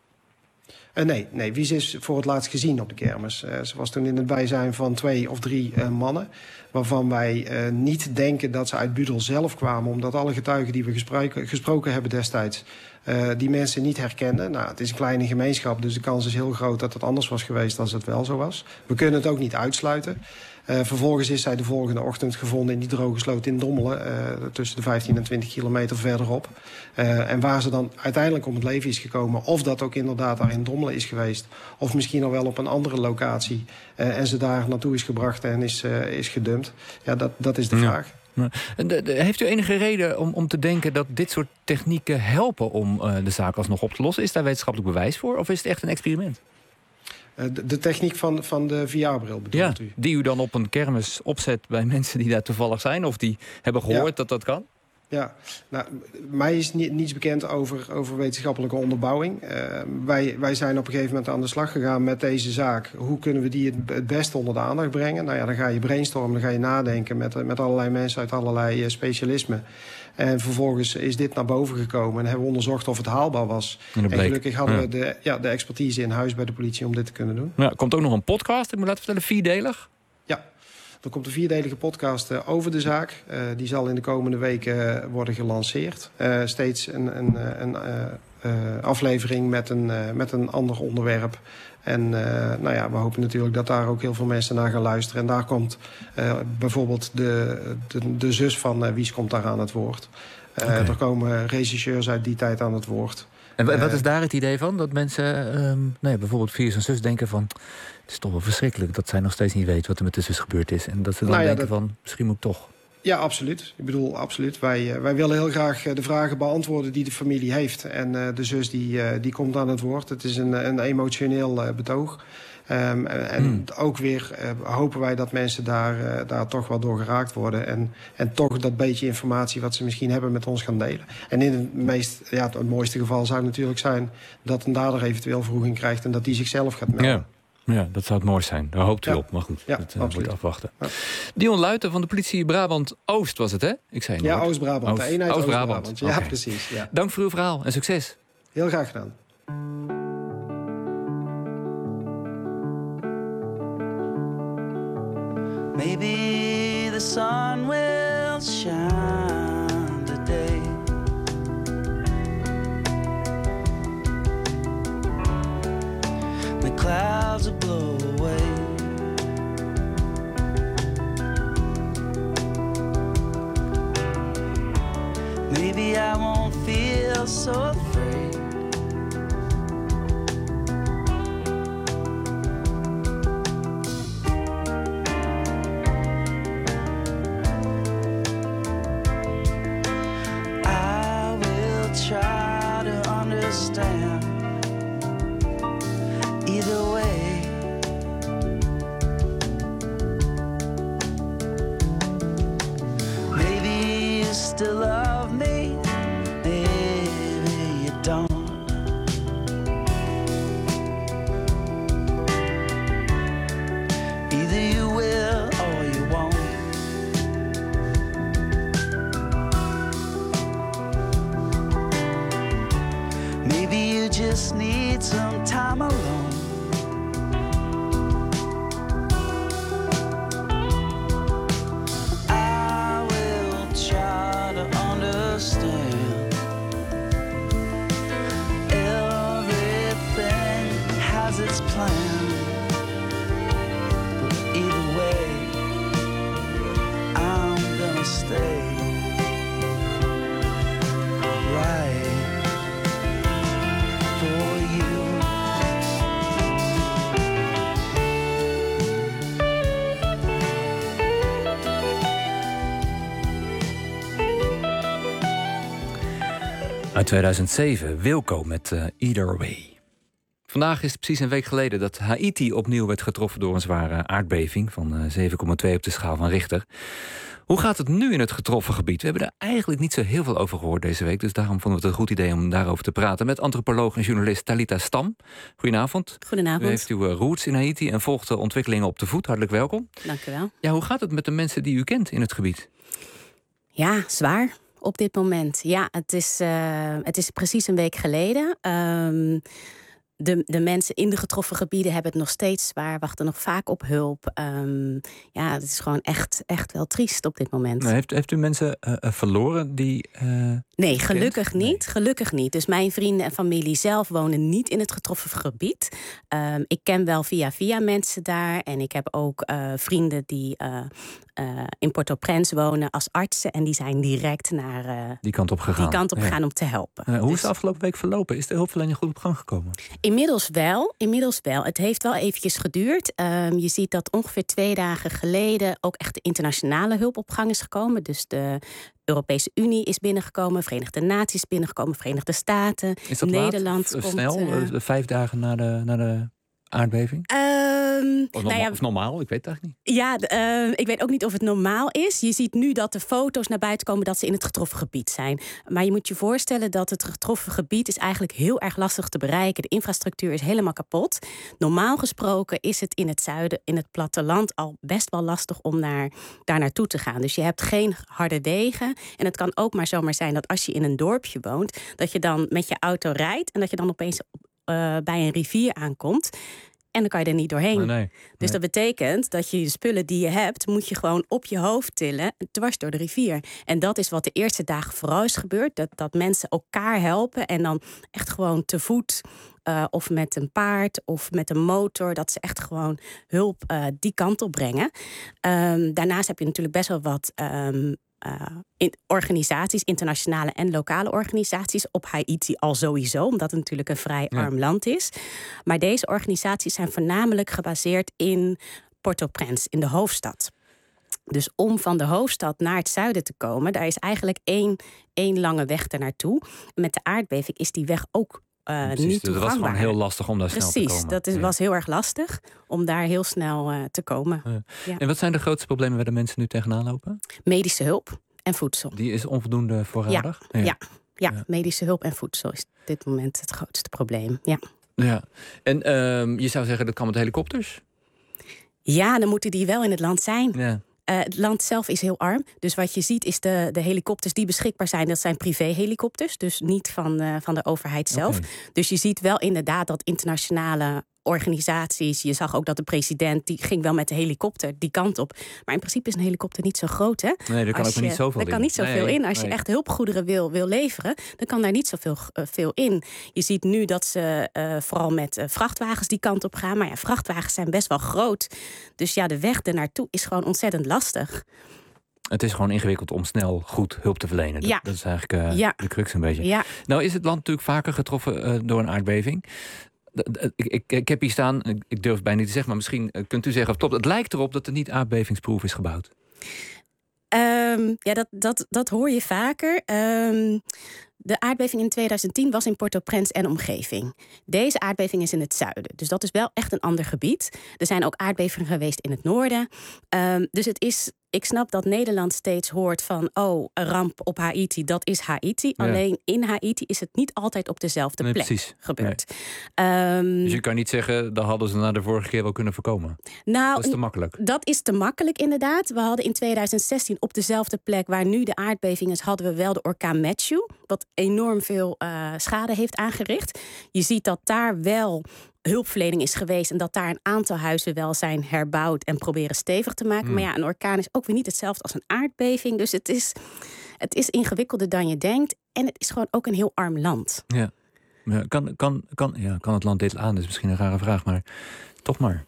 Uh, nee, nee, Wies is voor het laatst gezien op de kermis. Uh, ze was toen in het bijzijn van twee of drie uh, mannen, waarvan wij uh, niet denken dat ze uit Budel zelf kwamen, omdat alle getuigen die we gesproken, gesproken hebben destijds Uh, die mensen niet herkenden. Nou, het is een kleine gemeenschap, dus de kans is heel groot dat het anders was geweest als het wel zo was. We kunnen het ook niet uitsluiten. Uh, vervolgens is zij de volgende ochtend gevonden in die droge sloot in Dommelen, uh, tussen de vijftien en twintig kilometer verderop. Uh, en waar ze dan uiteindelijk om het leven is gekomen, of dat ook inderdaad daar in Dommelen is geweest, of misschien al wel op een andere locatie, uh, en ze daar naartoe is gebracht en is, uh, is gedumpt. Ja, dat, dat is de ja. vraag. De, de, heeft u enige reden om, om te denken dat dit soort technieken helpen om uh, de zaak alsnog op te lossen? Is daar wetenschappelijk bewijs voor of is het echt een experiment? Uh, de, de techniek van, van de V R-bril bedoelt ja, u? Die u dan op een kermis opzet bij mensen die daar toevallig zijn of die hebben gehoord ja. dat dat kan? Ja, nou, mij is ni- niets bekend over, over wetenschappelijke onderbouwing. Uh, wij, wij zijn op een gegeven moment aan de slag gegaan met deze zaak. Hoe kunnen we die het, het beste onder de aandacht brengen? Nou ja, dan ga je brainstormen, dan ga je nadenken met, met allerlei mensen uit allerlei uh, specialismen. En vervolgens is dit naar boven gekomen en hebben we onderzocht of het haalbaar was. En, en gelukkig hadden ja. we de, ja, de expertise in huis bij de politie om dit te kunnen doen. Ja, er komt ook nog een podcast, ik moet laten vertellen, vierdelig. Ja. Er komt een vierdelige podcast uh, over de zaak. Uh, die zal in de komende weken uh, worden gelanceerd. Uh, steeds een, een, een uh, uh, aflevering met een, uh, met een ander onderwerp. En uh, nou ja, we hopen natuurlijk dat daar ook heel veel mensen naar gaan luisteren. En daar komt uh, bijvoorbeeld de, de, de zus van uh, Wies komt daar aan het woord. Uh, okay. Er komen regisseurs uit die tijd aan het woord. En wat is daar het idee van? Dat mensen um, nee, bijvoorbeeld via zijn zus denken van, het is toch wel verschrikkelijk dat zij nog steeds niet weet wat er met de zus gebeurd is. En dat ze dan nou ja, denken dat... van, misschien moet ik toch. Ja, absoluut. Ik bedoel, absoluut. Wij, uh, wij willen heel graag de vragen beantwoorden die de familie heeft. En uh, de zus die, uh, die komt aan het woord. Het is een, een emotioneel uh, betoog. Um, en hmm. ook weer uh, hopen wij dat mensen daar, uh, daar toch wel door geraakt worden. En, en toch dat beetje informatie wat ze misschien hebben met ons gaan delen. En in het, meest, ja, het mooiste geval zou natuurlijk zijn dat een dader eventueel vergoeding krijgt en dat die zichzelf gaat melden. Ja. Ja, dat zou het mooi zijn. Daar hoopt u ja. op. Maar goed, ja, dat uh, wordt afwachten. Ja. Dion Luiten van de politie Brabant-Oost was het, hè? Ik zei ja, Oost-Brabant. Oost, de eenheid Oost-Brabant. Oost-Brabant. Ja, okay. precies. Ja. Dank voor uw verhaal en succes. Heel graag gedaan. Maybe the sun. sun will shine today. feel so afraid. I will try to understand either way. Maybe you still love me, maybe you don't. Either you will or you won't. Maybe you just need some time alone. I will try to understand. Everything has its plan, but either way, I'm gonna stay right for you. Uit tweeduizend zeven, Wilco met uh, Either Way. Vandaag is het precies een week geleden dat Haiti opnieuw werd getroffen door een zware aardbeving van uh, zeven komma twee op de schaal van Richter. Hoe gaat het nu in het getroffen gebied? We hebben er eigenlijk niet zo heel veel over gehoord deze week, dus daarom vonden we het een goed idee om daarover te praten met antropoloog en journalist Talita Stam. Goedenavond. Goedenavond. U heeft uw roots in Haiti en volgt de ontwikkelingen op de voet. Hartelijk welkom. Dank u wel. Ja, hoe gaat het met de mensen die u kent in het gebied? Ja, zwaar op dit moment. Ja, het is, uh, het is precies een week geleden. Um, de, de mensen in de getroffen gebieden hebben het nog steeds zwaar, wachten nog vaak op hulp. Um, ja, het is gewoon echt, echt wel triest op dit moment. Nou, heeft, heeft u mensen uh, verloren die... Uh, nee, gelukkig kent? niet. Gelukkig niet. Dus mijn vrienden en familie zelf wonen niet in het getroffen gebied. Um, ik ken wel via via mensen daar. En ik heb ook uh, vrienden die uh, uh, in Port-au-Prince wonen als artsen. En die zijn direct naar uh, die kant op gegaan, die kant op ja. gegaan om te helpen. Uh, hoe dus... is de afgelopen week verlopen? Is de hulpverlening goed op gang gekomen? Inmiddels wel, inmiddels wel. Het heeft wel eventjes geduurd. Um, je ziet dat ongeveer twee dagen geleden ook echt de internationale hulp op gang is gekomen. Dus de Europese Unie is binnengekomen, Verenigde Naties binnengekomen, Verenigde Staten, is dat Nederland. Laat, komt, snel, uh, vijf dagen na de, na de aardbeving? Um, of, nou ja, of normaal, ik weet het eigenlijk niet. Ja, uh, ik weet ook niet of het normaal is. Je ziet nu dat de foto's naar buiten komen dat ze in het getroffen gebied zijn. Maar je moet je voorstellen dat het getroffen gebied is eigenlijk heel erg lastig te bereiken. De infrastructuur is helemaal kapot. Normaal gesproken is het in het zuiden, in het platteland, al best wel lastig om naar, daar naartoe te gaan. Dus je hebt geen harde wegen. En het kan ook maar zomaar zijn dat als je in een dorpje woont, dat je dan met je auto rijdt en dat je dan opeens uh, bij een rivier aankomt. En dan kan je er niet doorheen. Nee, nee, dus nee. dat betekent dat je de spullen die je hebt, moet je gewoon op je hoofd tillen, dwars door de rivier. En dat is wat de eerste dagen vooral is gebeurd. Dat, dat mensen elkaar helpen en dan echt gewoon te voet uh, of met een paard of met een motor. Dat ze echt gewoon hulp uh, die kant op brengen. Um, daarnaast heb je natuurlijk best wel wat Um, Uh, in organisaties, internationale en lokale organisaties op Haiti al sowieso, omdat het natuurlijk een vrij ja. arm land is. Maar deze organisaties zijn voornamelijk gebaseerd in Port-au-Prince, in de hoofdstad. Dus om van de hoofdstad naar het zuiden te komen, daar is eigenlijk één, één lange weg ernaartoe. Met de aardbeving is die weg ook Uh, Precies, niet toegankbaar. Het was gewoon heel lastig om daar Precies, snel te komen. dat is, ja. was heel erg lastig om daar heel snel uh, te komen. Ja. Ja. En wat zijn de grootste problemen waar de mensen nu tegenaan lopen? Medische hulp en voedsel. Die is onvoldoende voorradig? Ja, ja. ja, ja. medische hulp en voedsel is op dit moment het grootste probleem. Ja. Ja. En um, je zou zeggen dat kan met helikopters? Ja, dan moeten die wel in het land zijn. Ja. Uh, het land zelf is heel arm. Dus wat je ziet is de, de helikopters die beschikbaar zijn, dat zijn privé-helikopters. Dus niet van, uh, van de overheid zelf. Okay. Dus je ziet wel inderdaad dat internationale organisaties. Je zag ook dat de president, die ging wel met de helikopter die kant op. Maar in principe is een helikopter niet zo groot, hè? Nee, daar kan ook niet zoveel in. Er kan niet zoveel nee, in. Als nee. je echt hulpgoederen wil, wil leveren, dan kan daar niet zoveel uh, veel in. Je ziet nu dat ze uh, vooral met uh, vrachtwagens die kant op gaan. Maar ja, vrachtwagens zijn best wel groot. Dus ja, de weg ernaartoe is gewoon ontzettend lastig. Het is gewoon ingewikkeld om snel goed hulp te verlenen. Dat, Ja. dat is eigenlijk uh, Ja. de crux een beetje. Ja. Nou is het land natuurlijk vaker getroffen uh, door een aardbeving. D- d- Ik, ik, ik heb hier staan, ik- ik durf het bijna niet te zeggen... maar misschien uh, kunt u zeggen of het klopt. Het lijkt erop dat er niet aardbevingsproof is gebouwd. Um, ja, dat, dat, dat hoor je vaker. Um, de aardbeving in tweeduizend tien was in Port-au-Prince en omgeving. Deze aardbeving is in het zuiden. Dus dat is wel echt een ander gebied. Er zijn ook aardbevingen geweest in het noorden. Um, dus het is... Ik snap dat Nederland steeds hoort van... oh, een ramp op Haiti, dat is Haiti. Ja. Alleen in Haiti is het niet altijd op dezelfde Nee, plek precies. gebeurd. Nee. Um, Dus je kan niet zeggen, dat hadden ze na de vorige keer wel kunnen voorkomen. nou, Dat is te makkelijk. Dat is te makkelijk, inderdaad. We hadden in tweeduizend zestien op dezelfde plek waar nu de aardbeving is... hadden we wel de orkaan Matthew, wat enorm veel uh, schade heeft aangericht. Je ziet dat daar wel hulpverlening is geweest... en dat daar een aantal huizen wel zijn herbouwd en proberen stevig te maken. Hmm. Maar ja, een orkaan is ook weer niet hetzelfde als een aardbeving. Dus het is, het is ingewikkelder dan je denkt. En het is gewoon ook een heel arm land. Ja. Ja, kan, kan, kan, ja, kan het land dit aan? Dat is misschien een rare vraag, maar toch maar.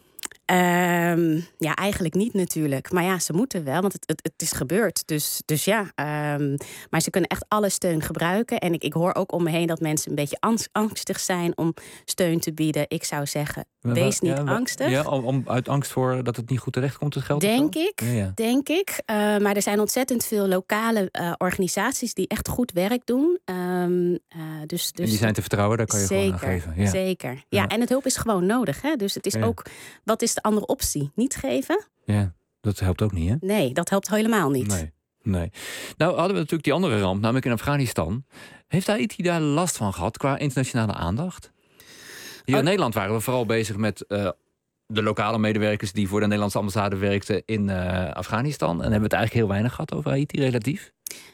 Um, ja, eigenlijk niet natuurlijk. Maar ja, ze moeten wel, want het, het, het is gebeurd. Dus, dus ja, um, maar ze kunnen echt alle steun gebruiken. En ik, ik hoor ook om me heen dat mensen een beetje angst, angstig zijn om steun te bieden. Ik zou zeggen, wees niet ja, angstig. Ja, om, om, uit angst voor dat het niet goed terecht komt, het geld? Denk ik, ja, ja. denk ik. Uh, maar er zijn ontzettend veel lokale uh, organisaties die echt goed werk doen. Um, uh, dus, dus en die zijn te vertrouwen, daar kan je zeker, gewoon aan geven. Ja. Zeker, ja, Ja. en het hulp is gewoon nodig. Hè? Dus het is Ja. ook, wat is de andere optie? Niet geven? Ja, dat helpt ook niet, hè? Nee, dat helpt helemaal niet. Nee, nee. Nou hadden we natuurlijk die andere ramp, namelijk in Afghanistan. Heeft Haiti daar last van gehad qua internationale aandacht? Hier Oh. in Nederland waren we vooral bezig met uh, de lokale medewerkers... die voor de Nederlandse ambassade werkten in uh, Afghanistan. En hebben we het eigenlijk heel weinig gehad over Haiti, relatief?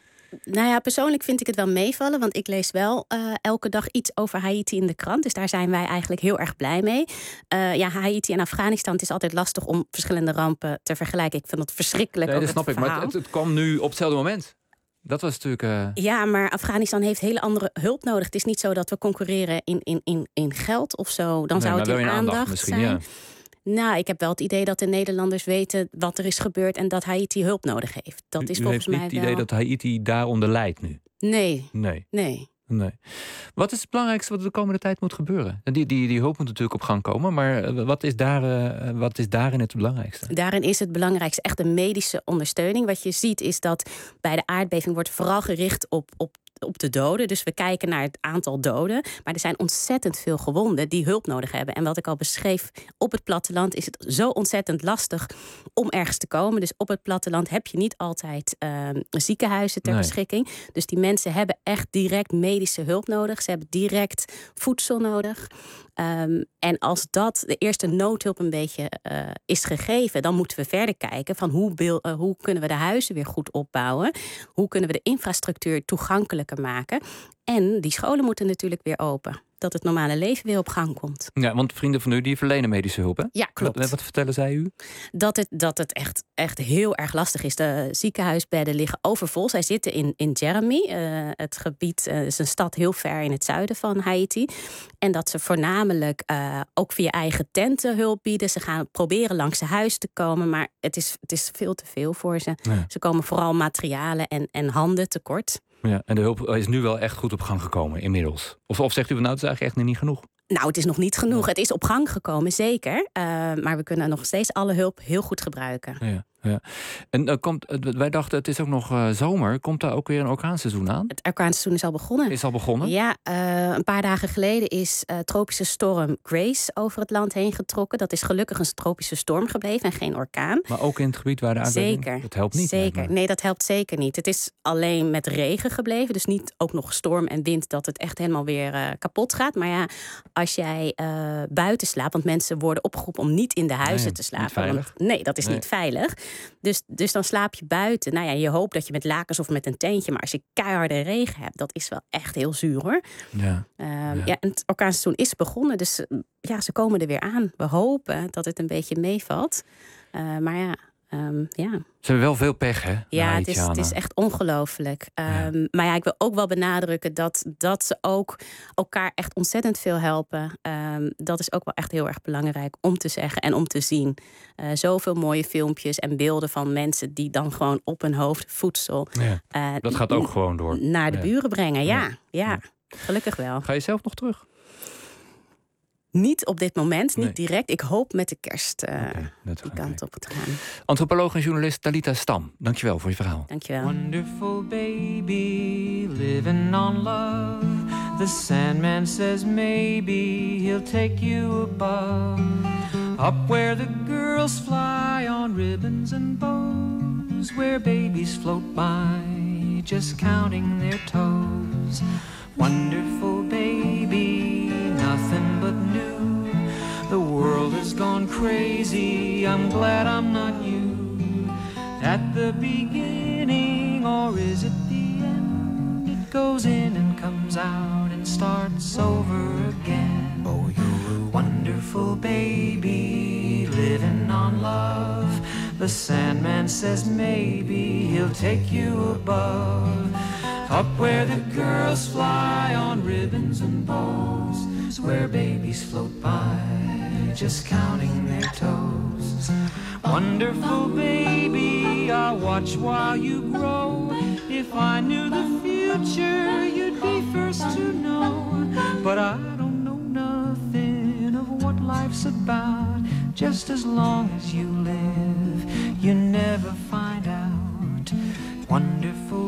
Nou ja, persoonlijk vind ik het wel meevallen. Want ik lees wel uh, elke dag iets over Haiti in de krant. Dus daar zijn wij eigenlijk heel erg blij mee. Uh, ja, Haiti en Afghanistan, het is altijd lastig om verschillende rampen te vergelijken. Ik vind dat verschrikkelijk. Nee, ook dat snap het ik. Maar verhaal. het, het kwam nu op hetzelfde moment. Dat was natuurlijk... Uh... Ja, maar Afghanistan heeft hele andere hulp nodig. Het is niet zo dat we concurreren in, in, in, in geld of zo. Dan nee, zou het maar in wel in aandacht, aandacht misschien, zijn. ja. Nou, ik heb wel het idee dat de Nederlanders weten wat er is gebeurd... en dat Haiti hulp nodig heeft. Dat is U volgens heeft mij niet het wel... idee dat Haiti daaronder lijdt nu? Nee. Nee. Nee. Nee. Wat is het belangrijkste wat de komende tijd moet gebeuren? Die, die, die hulp moet natuurlijk op gang komen, maar wat is, daar, uh, wat is daarin het belangrijkste? Daarin is het belangrijkste echt de medische ondersteuning. Wat je ziet is dat bij de aardbeving wordt vooral gericht op, op, op de doden. Dus we kijken naar het aantal doden. Maar er zijn ontzettend veel gewonden die hulp nodig hebben. En wat ik al beschreef, op het platteland is het zo ontzettend lastig om ergens te komen. Dus op het platteland heb je niet altijd uh, ziekenhuizen ter Nee. beschikking. Dus die mensen hebben echt direct medische hulp nodig. Ze hebben direct voedsel nodig. Um, en als dat de eerste noodhulp een beetje uh, is gegeven, dan moeten we verder kijken van hoe, bil, uh, hoe kunnen we de huizen weer goed opbouwen? Hoe kunnen we de infrastructuur toegankelijker maken? En die scholen moeten natuurlijk weer open. Dat het normale leven weer op gang komt. Ja, want vrienden van u die verlenen medische hulp, hè? Ja, klopt. Wat, wat vertellen zij u? Dat het, dat het echt, echt heel erg lastig is. De ziekenhuisbedden liggen overvol. Zij zitten in, in Jeremy. Uh, het gebied uh, is een stad heel ver in het zuiden van Haiti. En dat ze voornamelijk uh, ook via eigen tenten hulp bieden. Ze gaan proberen langs de huis te komen. Maar het is, het is veel te veel voor ze. Ja. Ze komen vooral materialen en, en handen tekort. Ja, en de hulp is nu wel echt goed op gang gekomen inmiddels. Of, of zegt u van nou, het is eigenlijk echt niet genoeg? Nou, het is nog niet genoeg. Het is op gang gekomen, zeker. Uh, maar we kunnen nog steeds alle hulp heel goed gebruiken. Ja, ja. En uh, komt, uh, wij dachten, het is ook nog uh, zomer. Komt daar ook weer een orkaanseizoen aan? Het orkaanseizoen is al begonnen. Is al begonnen? Ja, uh, een paar dagen geleden is uh, tropische storm Grace over het land heen getrokken. Dat is gelukkig een tropische storm gebleven en geen orkaan. Maar ook in het gebied waar de aardbeving... Zeker. Dat helpt niet. Zeker. Nee, dat helpt zeker niet. Het is alleen met regen gebleven. Dus niet ook nog storm en wind dat het echt helemaal weer uh, kapot gaat. Maar ja, als jij uh, buiten slaapt... want mensen worden opgeroepen om niet in de huizen nee, te slapen. Niet veilig. Want, nee, dat is nee. niet veilig. Dus, dus dan slaap je buiten. Nou ja, je hoopt dat je met lakens of met een tentje... maar als je keiharde regen hebt, dat is wel echt heel zuur, hoor. Ja. Uh, ja. ja, en het orkaanseizoen is begonnen. Dus ja, ze komen er weer aan. We hopen dat het een beetje meevalt. Uh, maar ja... Um, ja. Ze hebben wel veel pech, hè? Ja, het is, het is echt ongelooflijk. Um, ja. Maar ja, ik wil ook wel benadrukken dat, dat ze ook elkaar echt ontzettend veel helpen. Um, dat is ook wel echt heel erg belangrijk om te zeggen en om te zien. Uh, zoveel mooie filmpjes en beelden van mensen die dan gewoon op hun hoofd voedsel... Ja, uh, dat gaat ook gewoon door. Naar de ja. buren brengen, ja, ja. ja. ja. Gelukkig wel. Ga je zelf nog terug? Niet op dit moment, niet nee. direct. Ik hoop met de kerst uh, okay, die kant op te gaan. Antropoloog en journalist Talita Stam, dankjewel voor je verhaal. Dankjewel. Wonderful baby, living on love. The Sandman says maybe he'll take you above. Up where the girls fly on ribbons and bows. Where babies float by, just counting their toes. Wonderful baby, nothing but new. The world has gone crazy, I'm glad I'm not you. At the beginning, or is it the end? It goes in and comes out and starts over again. Oh, you're a wonderful baby, living on love. The Sandman says maybe he'll take you above. Up where the girls fly on ribbons and bows, where babies float by, just counting their toes. Wonderful baby, I'll watch while you grow. If I knew the future, you'd be first to know. But I don't know nothing of what life's about. Just as long as you live, you never find out. Wonderful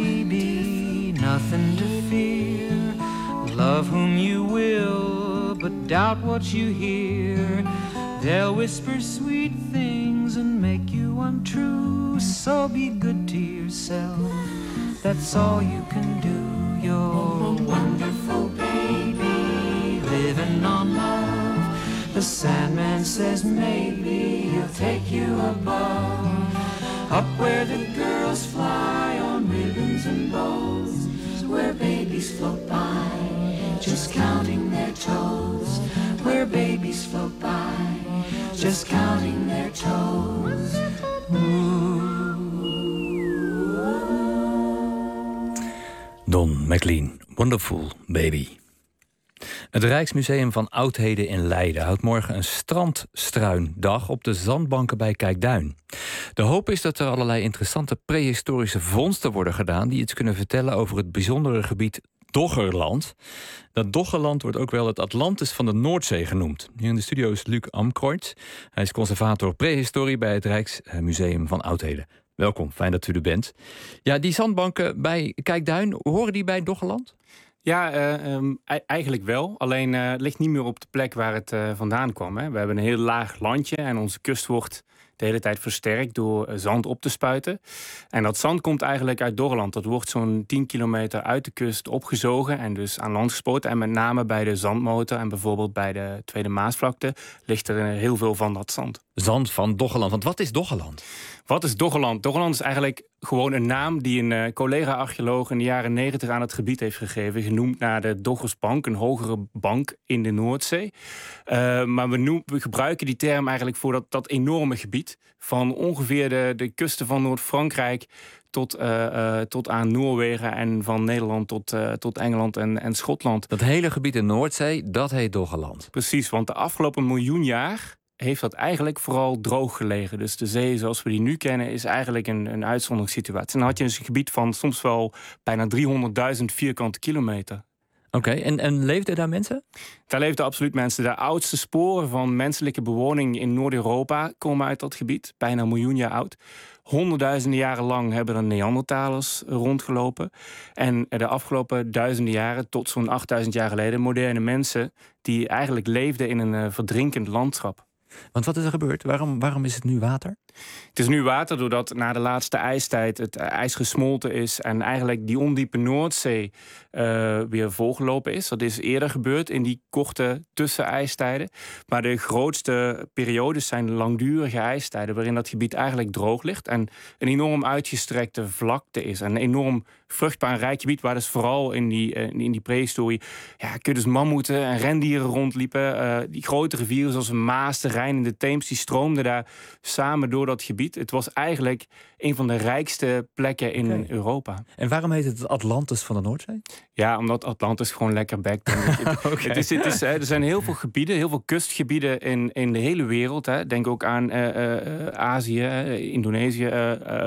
baby, nothing to fear. Love whom you will, but doubt what you hear. They'll whisper sweet things and make you untrue. So be good to yourself, that's all you can do. You're a wonderful baby, living on love. The Sandman says maybe he'll take you above. Up where the girls fly on ribbons and bows, where babies float by, just counting their toes. Where babies float by, just counting their toes. Ooh. Don McLean, Wonderful Baby. Het Rijksmuseum van Oudheden in Leiden houdt morgen een strandstruindag op de zandbanken bij Kijkduin. De hoop is dat er allerlei interessante prehistorische vondsten worden gedaan die iets kunnen vertellen over het bijzondere gebied Doggerland. Dat Doggerland wordt ook wel het Atlantis van de Noordzee genoemd. Hier in de studio is Luc Amkreutz. Hij is conservator prehistorie bij het Rijksmuseum van Oudheden. Welkom, fijn dat u er bent. Ja, die zandbanken bij Kijkduin, horen die bij Doggerland? Ja, uh, um, eigenlijk wel. Alleen uh, het ligt niet meer op de plek waar het uh, vandaan kwam. Hè. We hebben een heel laag landje en onze kust wordt de hele tijd versterkt door uh, zand op te spuiten. En dat zand komt eigenlijk uit Doggerland. Dat wordt zo'n tien kilometer uit de kust opgezogen en dus aan land gespoten. En met name bij de zandmotor en bijvoorbeeld bij de Tweede Maasvlakte ligt er uh, heel veel van dat zand. Zand van Doggerland. Want wat is Doggerland? Wat is Doggerland? Doggerland is eigenlijk gewoon een naam die een uh, collega-archeoloog in de jaren negentig aan het gebied heeft gegeven. Genoemd naar de Doggersbank, een hogere bank in de Noordzee. Uh, maar we, noem, we gebruiken die term eigenlijk voor dat, dat enorme gebied. Van ongeveer de, de kusten van Noord-Frankrijk tot, uh, uh, tot aan Noorwegen. En van Nederland tot, uh, tot Engeland en, en Schotland. Dat hele gebied in Noordzee, dat heet Doggerland. Precies, want de afgelopen miljoen jaar heeft dat eigenlijk vooral droog gelegen. Dus de zee zoals we die nu kennen is eigenlijk een, een uitzonderingssituatie. En dan had je dus een gebied van soms wel bijna driehonderdduizend vierkante kilometer. Oké, okay, en, en leefden daar mensen? Daar leefden absoluut mensen. De oudste sporen van menselijke bewoning in Noord-Europa komen uit dat gebied. Bijna een miljoen jaar oud. Honderdduizenden jaren lang hebben er Neandertalers rondgelopen. En de afgelopen duizenden jaren, tot zo'n achtduizend jaar geleden, moderne mensen die eigenlijk leefden in een uh, verdrinkend landschap. Want wat is er gebeurd? Waarom, waarom is het nu water? Het is nu water doordat na de laatste ijstijd het ijs gesmolten is en eigenlijk die ondiepe Noordzee uh, weer volgelopen is. Dat is eerder gebeurd in die korte tussenijstijden. Maar de grootste periodes zijn de langdurige ijstijden waarin dat gebied eigenlijk droog ligt en een enorm uitgestrekte vlakte is. Een enorm vruchtbaar en rijk gebied waar dus vooral in die, uh, in die prehistorie ja, kuddes mammoeten en rendieren rondliepen. Uh, die grote rivieren zoals de Maas, de Rijn Rijn en de Theems die stroomden daar samen door dat gebied. Het was eigenlijk een van de rijkste plekken in okay. Europa. En waarom heet het Atlantis van de Noordzee? Ja, omdat Atlantis gewoon lekker bekt. okay. het is, het is, er zijn heel veel gebieden, heel veel kustgebieden in, in de hele wereld. Hè. Denk ook aan uh, uh, Azië, uh, Indonesië, uh, uh,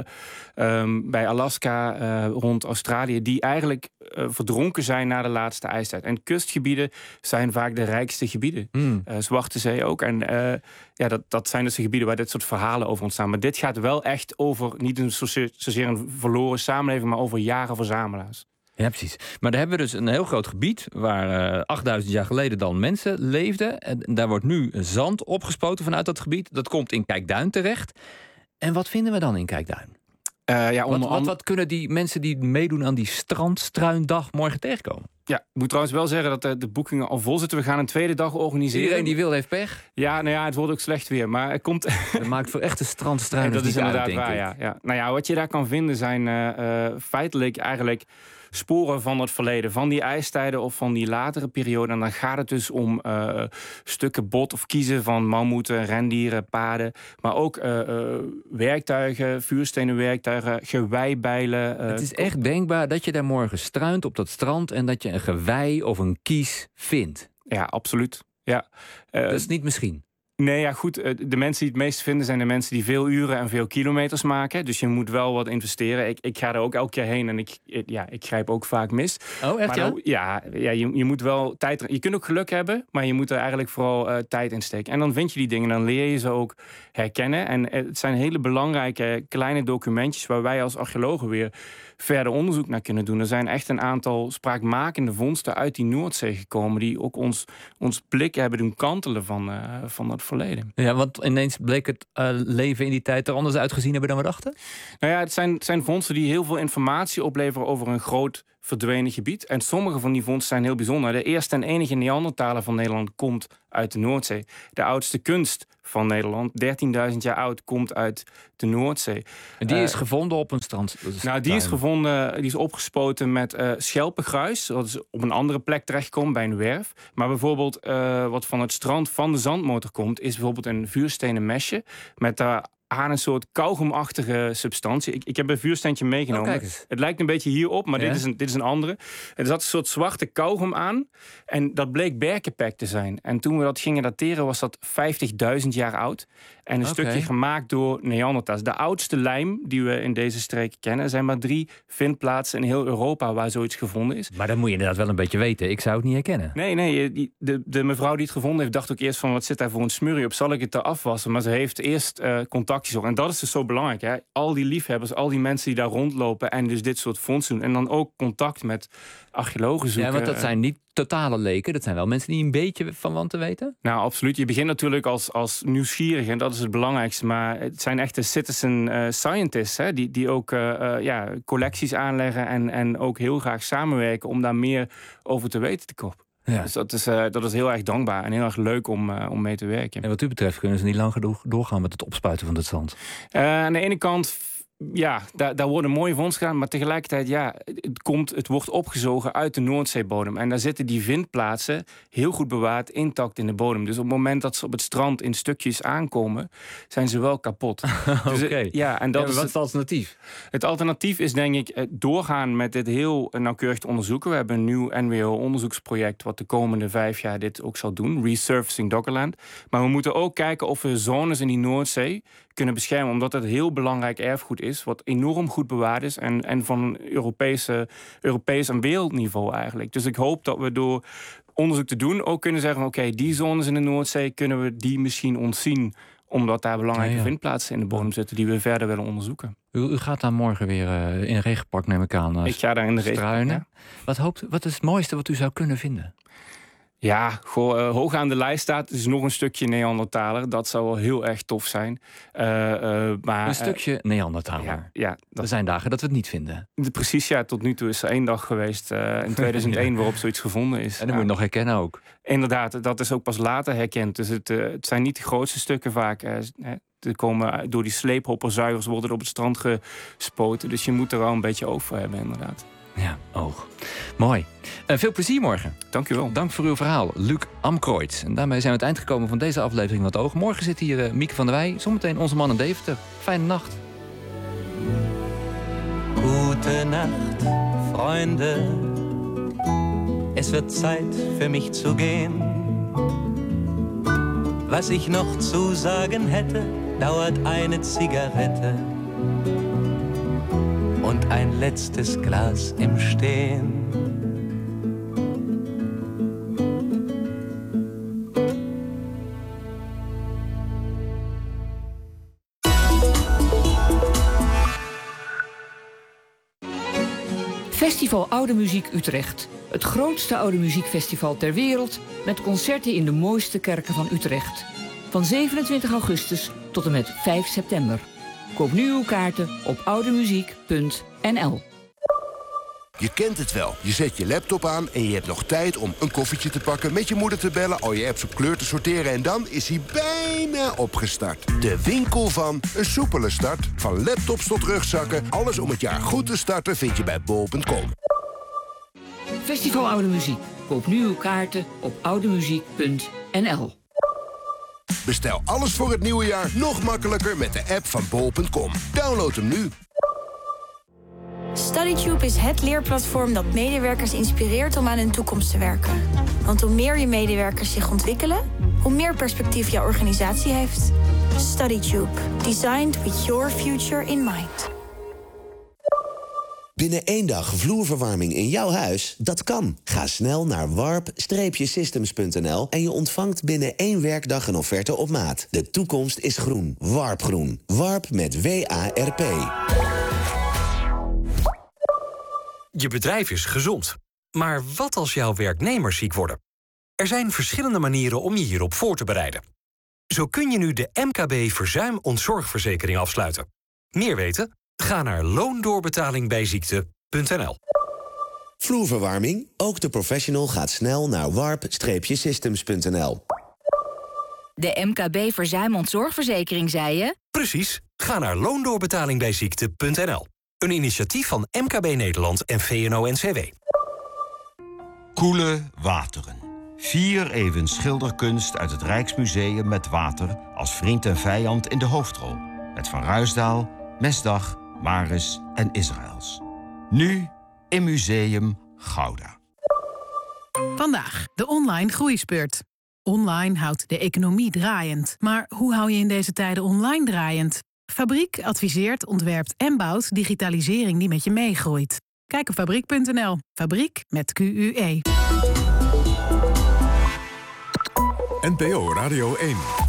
um, bij Alaska, uh, rond Australië, die eigenlijk uh, verdronken zijn na de laatste ijstijd. En kustgebieden zijn vaak de rijkste gebieden. Mm. Uh, Zwarte Zee ook. En uh, ja, dat, dat zijn dus de gebieden waar dit soort verhalen over ontstaan. Maar dit gaat wel echt over, niet een zozeer, zozeer een verloren samenleving, maar over jaren verzamelaars. Ja, precies. Maar daar hebben we dus een heel groot gebied waar uh, achtduizend jaar geleden dan mensen leefden. En daar wordt nu zand opgespoten vanuit dat gebied. Dat komt in Kijkduin terecht. En wat vinden we dan in Kijkduin? Uh, ja, wat, wat, wat kunnen die mensen die meedoen aan die strandstruindag morgen tegenkomen? Ja, ik moet trouwens wel zeggen dat de, de boekingen al vol zitten. We gaan een tweede dag organiseren. Iedereen die wil heeft pech. Ja, nou ja, het wordt ook slecht weer. Maar het komt. Dat maakt voor echte strandstruiners. Dat is inderdaad uit, waar. Ja, ja. Nou ja, wat je daar kan vinden zijn uh, uh, feitelijk eigenlijk sporen van het verleden, van die ijstijden of van die latere periode. En dan gaat het dus om uh, stukken bot of kiezen van mammoeten, rendieren, paarden. Maar ook uh, uh, werktuigen, vuurstenen werktuigen, geweibijlen. Uh, het is echt denkbaar dat je daar morgen struint op dat strand en dat je een gewei of een kies vindt. Ja, absoluut. Ja. Uh, dat is niet misschien. Nee, ja goed. De mensen die het meest vinden zijn de mensen die veel uren en veel kilometers maken. Dus je moet wel wat investeren. Ik, ik ga er ook elke keer heen en ik, ja, ik grijp ook vaak mis. Oh, echt maar ja? Dan, ja, ja je, je moet wel tijd. Je kunt ook geluk hebben, maar je moet er eigenlijk vooral uh, tijd in steken. En dan vind je die dingen, dan leer je ze ook herkennen. En het zijn hele belangrijke kleine documentjes waar wij als archeologen weer verder onderzoek naar kunnen doen. Er zijn echt een aantal spraakmakende vondsten uit die Noordzee gekomen die ook ons, ons blik hebben doen kantelen van, uh, van dat verleden. Ja, want ineens bleek het uh, leven in die tijd er anders uitgezien hebben dan we dachten? Nou ja, het zijn, het zijn vondsten die heel veel informatie opleveren over een groot verdwenen gebied. En sommige van die vondsten zijn heel bijzonder. De eerste en enige Neandertaler van Nederland komt uit de Noordzee. De oudste kunst van Nederland, dertienduizend jaar oud, komt uit de Noordzee. En die is uh, gevonden op een strand? Nou, die is gevonden, die is opgespoten met uh, schelpengruis. Dat is op een andere plek terechtkomt, bij een werf. Maar bijvoorbeeld uh, wat van het strand van de zandmotor komt, is bijvoorbeeld een vuurstenen mesje met daar aan een soort kauwgomachtige substantie. Ik, ik heb een vuursteentje meegenomen. Oh, het lijkt een beetje hierop, maar ja? dit, is een, dit is een andere. Er zat een soort zwarte kauwgom aan. En dat bleek berkenpek te zijn. En toen we dat gingen dateren, was dat vijftigduizend jaar oud. En een okay. stukje gemaakt door Neandertalers. De oudste lijm die we in deze streken kennen. Er zijn maar drie vindplaatsen in heel Europa waar zoiets gevonden is. Maar dat moet je inderdaad wel een beetje weten. Ik zou het niet herkennen. Nee, nee. Die, de, de mevrouw die het gevonden heeft, dacht ook eerst van, wat zit daar voor een smurrie op? Zal ik het er afwassen? Maar ze heeft eerst uh, contact. En dat is dus zo belangrijk. Hè? Al die liefhebbers, al die mensen die daar rondlopen en dus dit soort vondsten doen. En dan ook contact met archeologen zoeken. Ja, want dat zijn niet totale leken. Dat zijn wel mensen die een beetje van wanten weten. Nou, absoluut. Je begint natuurlijk als, als nieuwsgierig en dat is het belangrijkste. Maar het zijn echte citizen uh, scientists, hè? Die, die ook uh, uh, ja, collecties aanleggen en, en ook heel graag samenwerken om daar meer over te weten te komen. Ja. Dus dat is, uh, dat is heel erg dankbaar en heel erg leuk om, uh, om mee te werken. En wat u betreft kunnen ze niet lang genoeg doorgaan met het opspuiten van het zand? Uh, aan de ene kant, ja, daar, daar worden mooie vondsten gedaan. Maar tegelijkertijd, ja, het, komt, het wordt opgezogen uit de Noordzeebodem. En daar zitten die vindplaatsen heel goed bewaard, intact in de bodem. Dus op het moment dat ze op het strand in stukjes aankomen, zijn ze wel kapot. Oké. Dus, uh, ja, en dat ja, is wat is het alternatief? Het alternatief is denk ik doorgaan met dit heel nauwkeurig te onderzoeken. We hebben een nieuw N W O-onderzoeksproject wat de komende vijf jaar dit ook zal doen. Resurfacing Doggerland. Maar we moeten ook kijken of we zones in die Noordzee kunnen beschermen, omdat het heel belangrijk erfgoed is, wat enorm goed bewaard is en, en van Europese, Europees en wereldniveau eigenlijk. Dus ik hoop dat we door onderzoek te doen ook kunnen zeggen, oké, okay, die zones in de Noordzee kunnen we die misschien ontzien, omdat daar belangrijke ja, ja. vindplaatsen in de bodem zitten die we verder willen onderzoeken. U, u gaat daar morgen weer uh, in regenpak, neem ik aan. Uh, ik ga daar in de regenpak. Ja. Wat, hoopt, wat is het mooiste wat u zou kunnen vinden? Ja, goh, uh, hoog aan de lijst staat is nog een stukje Neandertaler. Dat zou wel heel erg tof zijn. Uh, uh, maar, een stukje uh, Neandertaler. Ja, ja, dat... Er zijn dagen dat we het niet vinden. De, precies, ja. Tot nu toe is er één dag geweest uh, in tweeduizend één ja. waarop zoiets gevonden is. En dan ja. moet je nog herkennen ook. Inderdaad, dat is ook pas later herkend. Dus het, uh, het zijn niet de grootste stukken vaak. Uh, er komen, door die sleephopperzuigers worden er op het strand gespoten. Dus je moet er wel een beetje oog voor hebben, inderdaad. Ja, oog. Mooi. Uh, veel plezier morgen. Dank u wel. Dank voor uw verhaal, Luc Amkroit. En daarmee zijn we aan het eind gekomen van deze aflevering van het Oog. Morgen zit hier uh, Mieke van der Wij, zometeen onze man in Deventer. Fijne nacht. Gute Nacht, Freunde. Es wird Zeit für mich zu gehen. Was ich noch zu sagen hätte, dauert eine Zigarette und ein letztes Glas im Stehen. Festival Oude Muziek Utrecht. Het grootste oude muziekfestival ter wereld met concerten in de mooiste kerken van Utrecht. Van zevenentwintig augustus tot en met vijf september. Koop nu uw kaarten op oudemuziek punt n l. Je kent het wel. Je zet je laptop aan en je hebt nog tijd om een koffietje te pakken, met je moeder te bellen, al je apps op kleur te sorteren en dan is hij bijna opgestart. De winkel van een soepele start. Van laptops tot rugzakken, alles om het jaar goed te starten vind je bij bol punt com. Festival Oude Muziek. Koop nu uw kaarten op oudemuziek punt n l. Bestel alles voor het nieuwe jaar nog makkelijker met de app van bol punt com. Download hem nu. StudyTube is het leerplatform dat medewerkers inspireert om aan hun toekomst te werken. Want hoe meer je medewerkers zich ontwikkelen, hoe meer perspectief jouw organisatie heeft. StudyTube. Designed with your future in mind. Binnen één dag vloerverwarming in jouw huis? Dat kan. Ga snel naar warp systems punt n l en je ontvangt binnen één werkdag een offerte op maat. De toekomst is groen. Warp Groen. Warp met W A R P. Je bedrijf is gezond. Maar wat als jouw werknemers ziek worden? Er zijn verschillende manieren om je hierop voor te bereiden. Zo kun je nu de M K B verzuim-ontzorgverzekering afsluiten. Meer weten? Ga naar loondoorbetalingbijziekte punt n l. Vloerverwarming? Ook de professional gaat snel naar warp systems punt n l. De M K B verzuim-ontzorgverzekering, zei je? Precies. Ga naar loondoorbetalingbijziekte punt n l. Een initiatief van M K B Nederland en V N O N C W. Koele wateren. Vier eeuwen schilderkunst uit het Rijksmuseum met water als vriend en vijand in de hoofdrol. Met Van Ruisdael, Mesdag, Maris en Israëls. Nu in Museum Gouda. Vandaag de online groeispurt. Online houdt de economie draaiend. Maar hoe hou je in deze tijden online draaiend? Fabriek adviseert, ontwerpt en bouwt digitalisering die met je meegroeit. Kijk op fabriek punt n l. Fabriek met Q U E. N P O Radio één.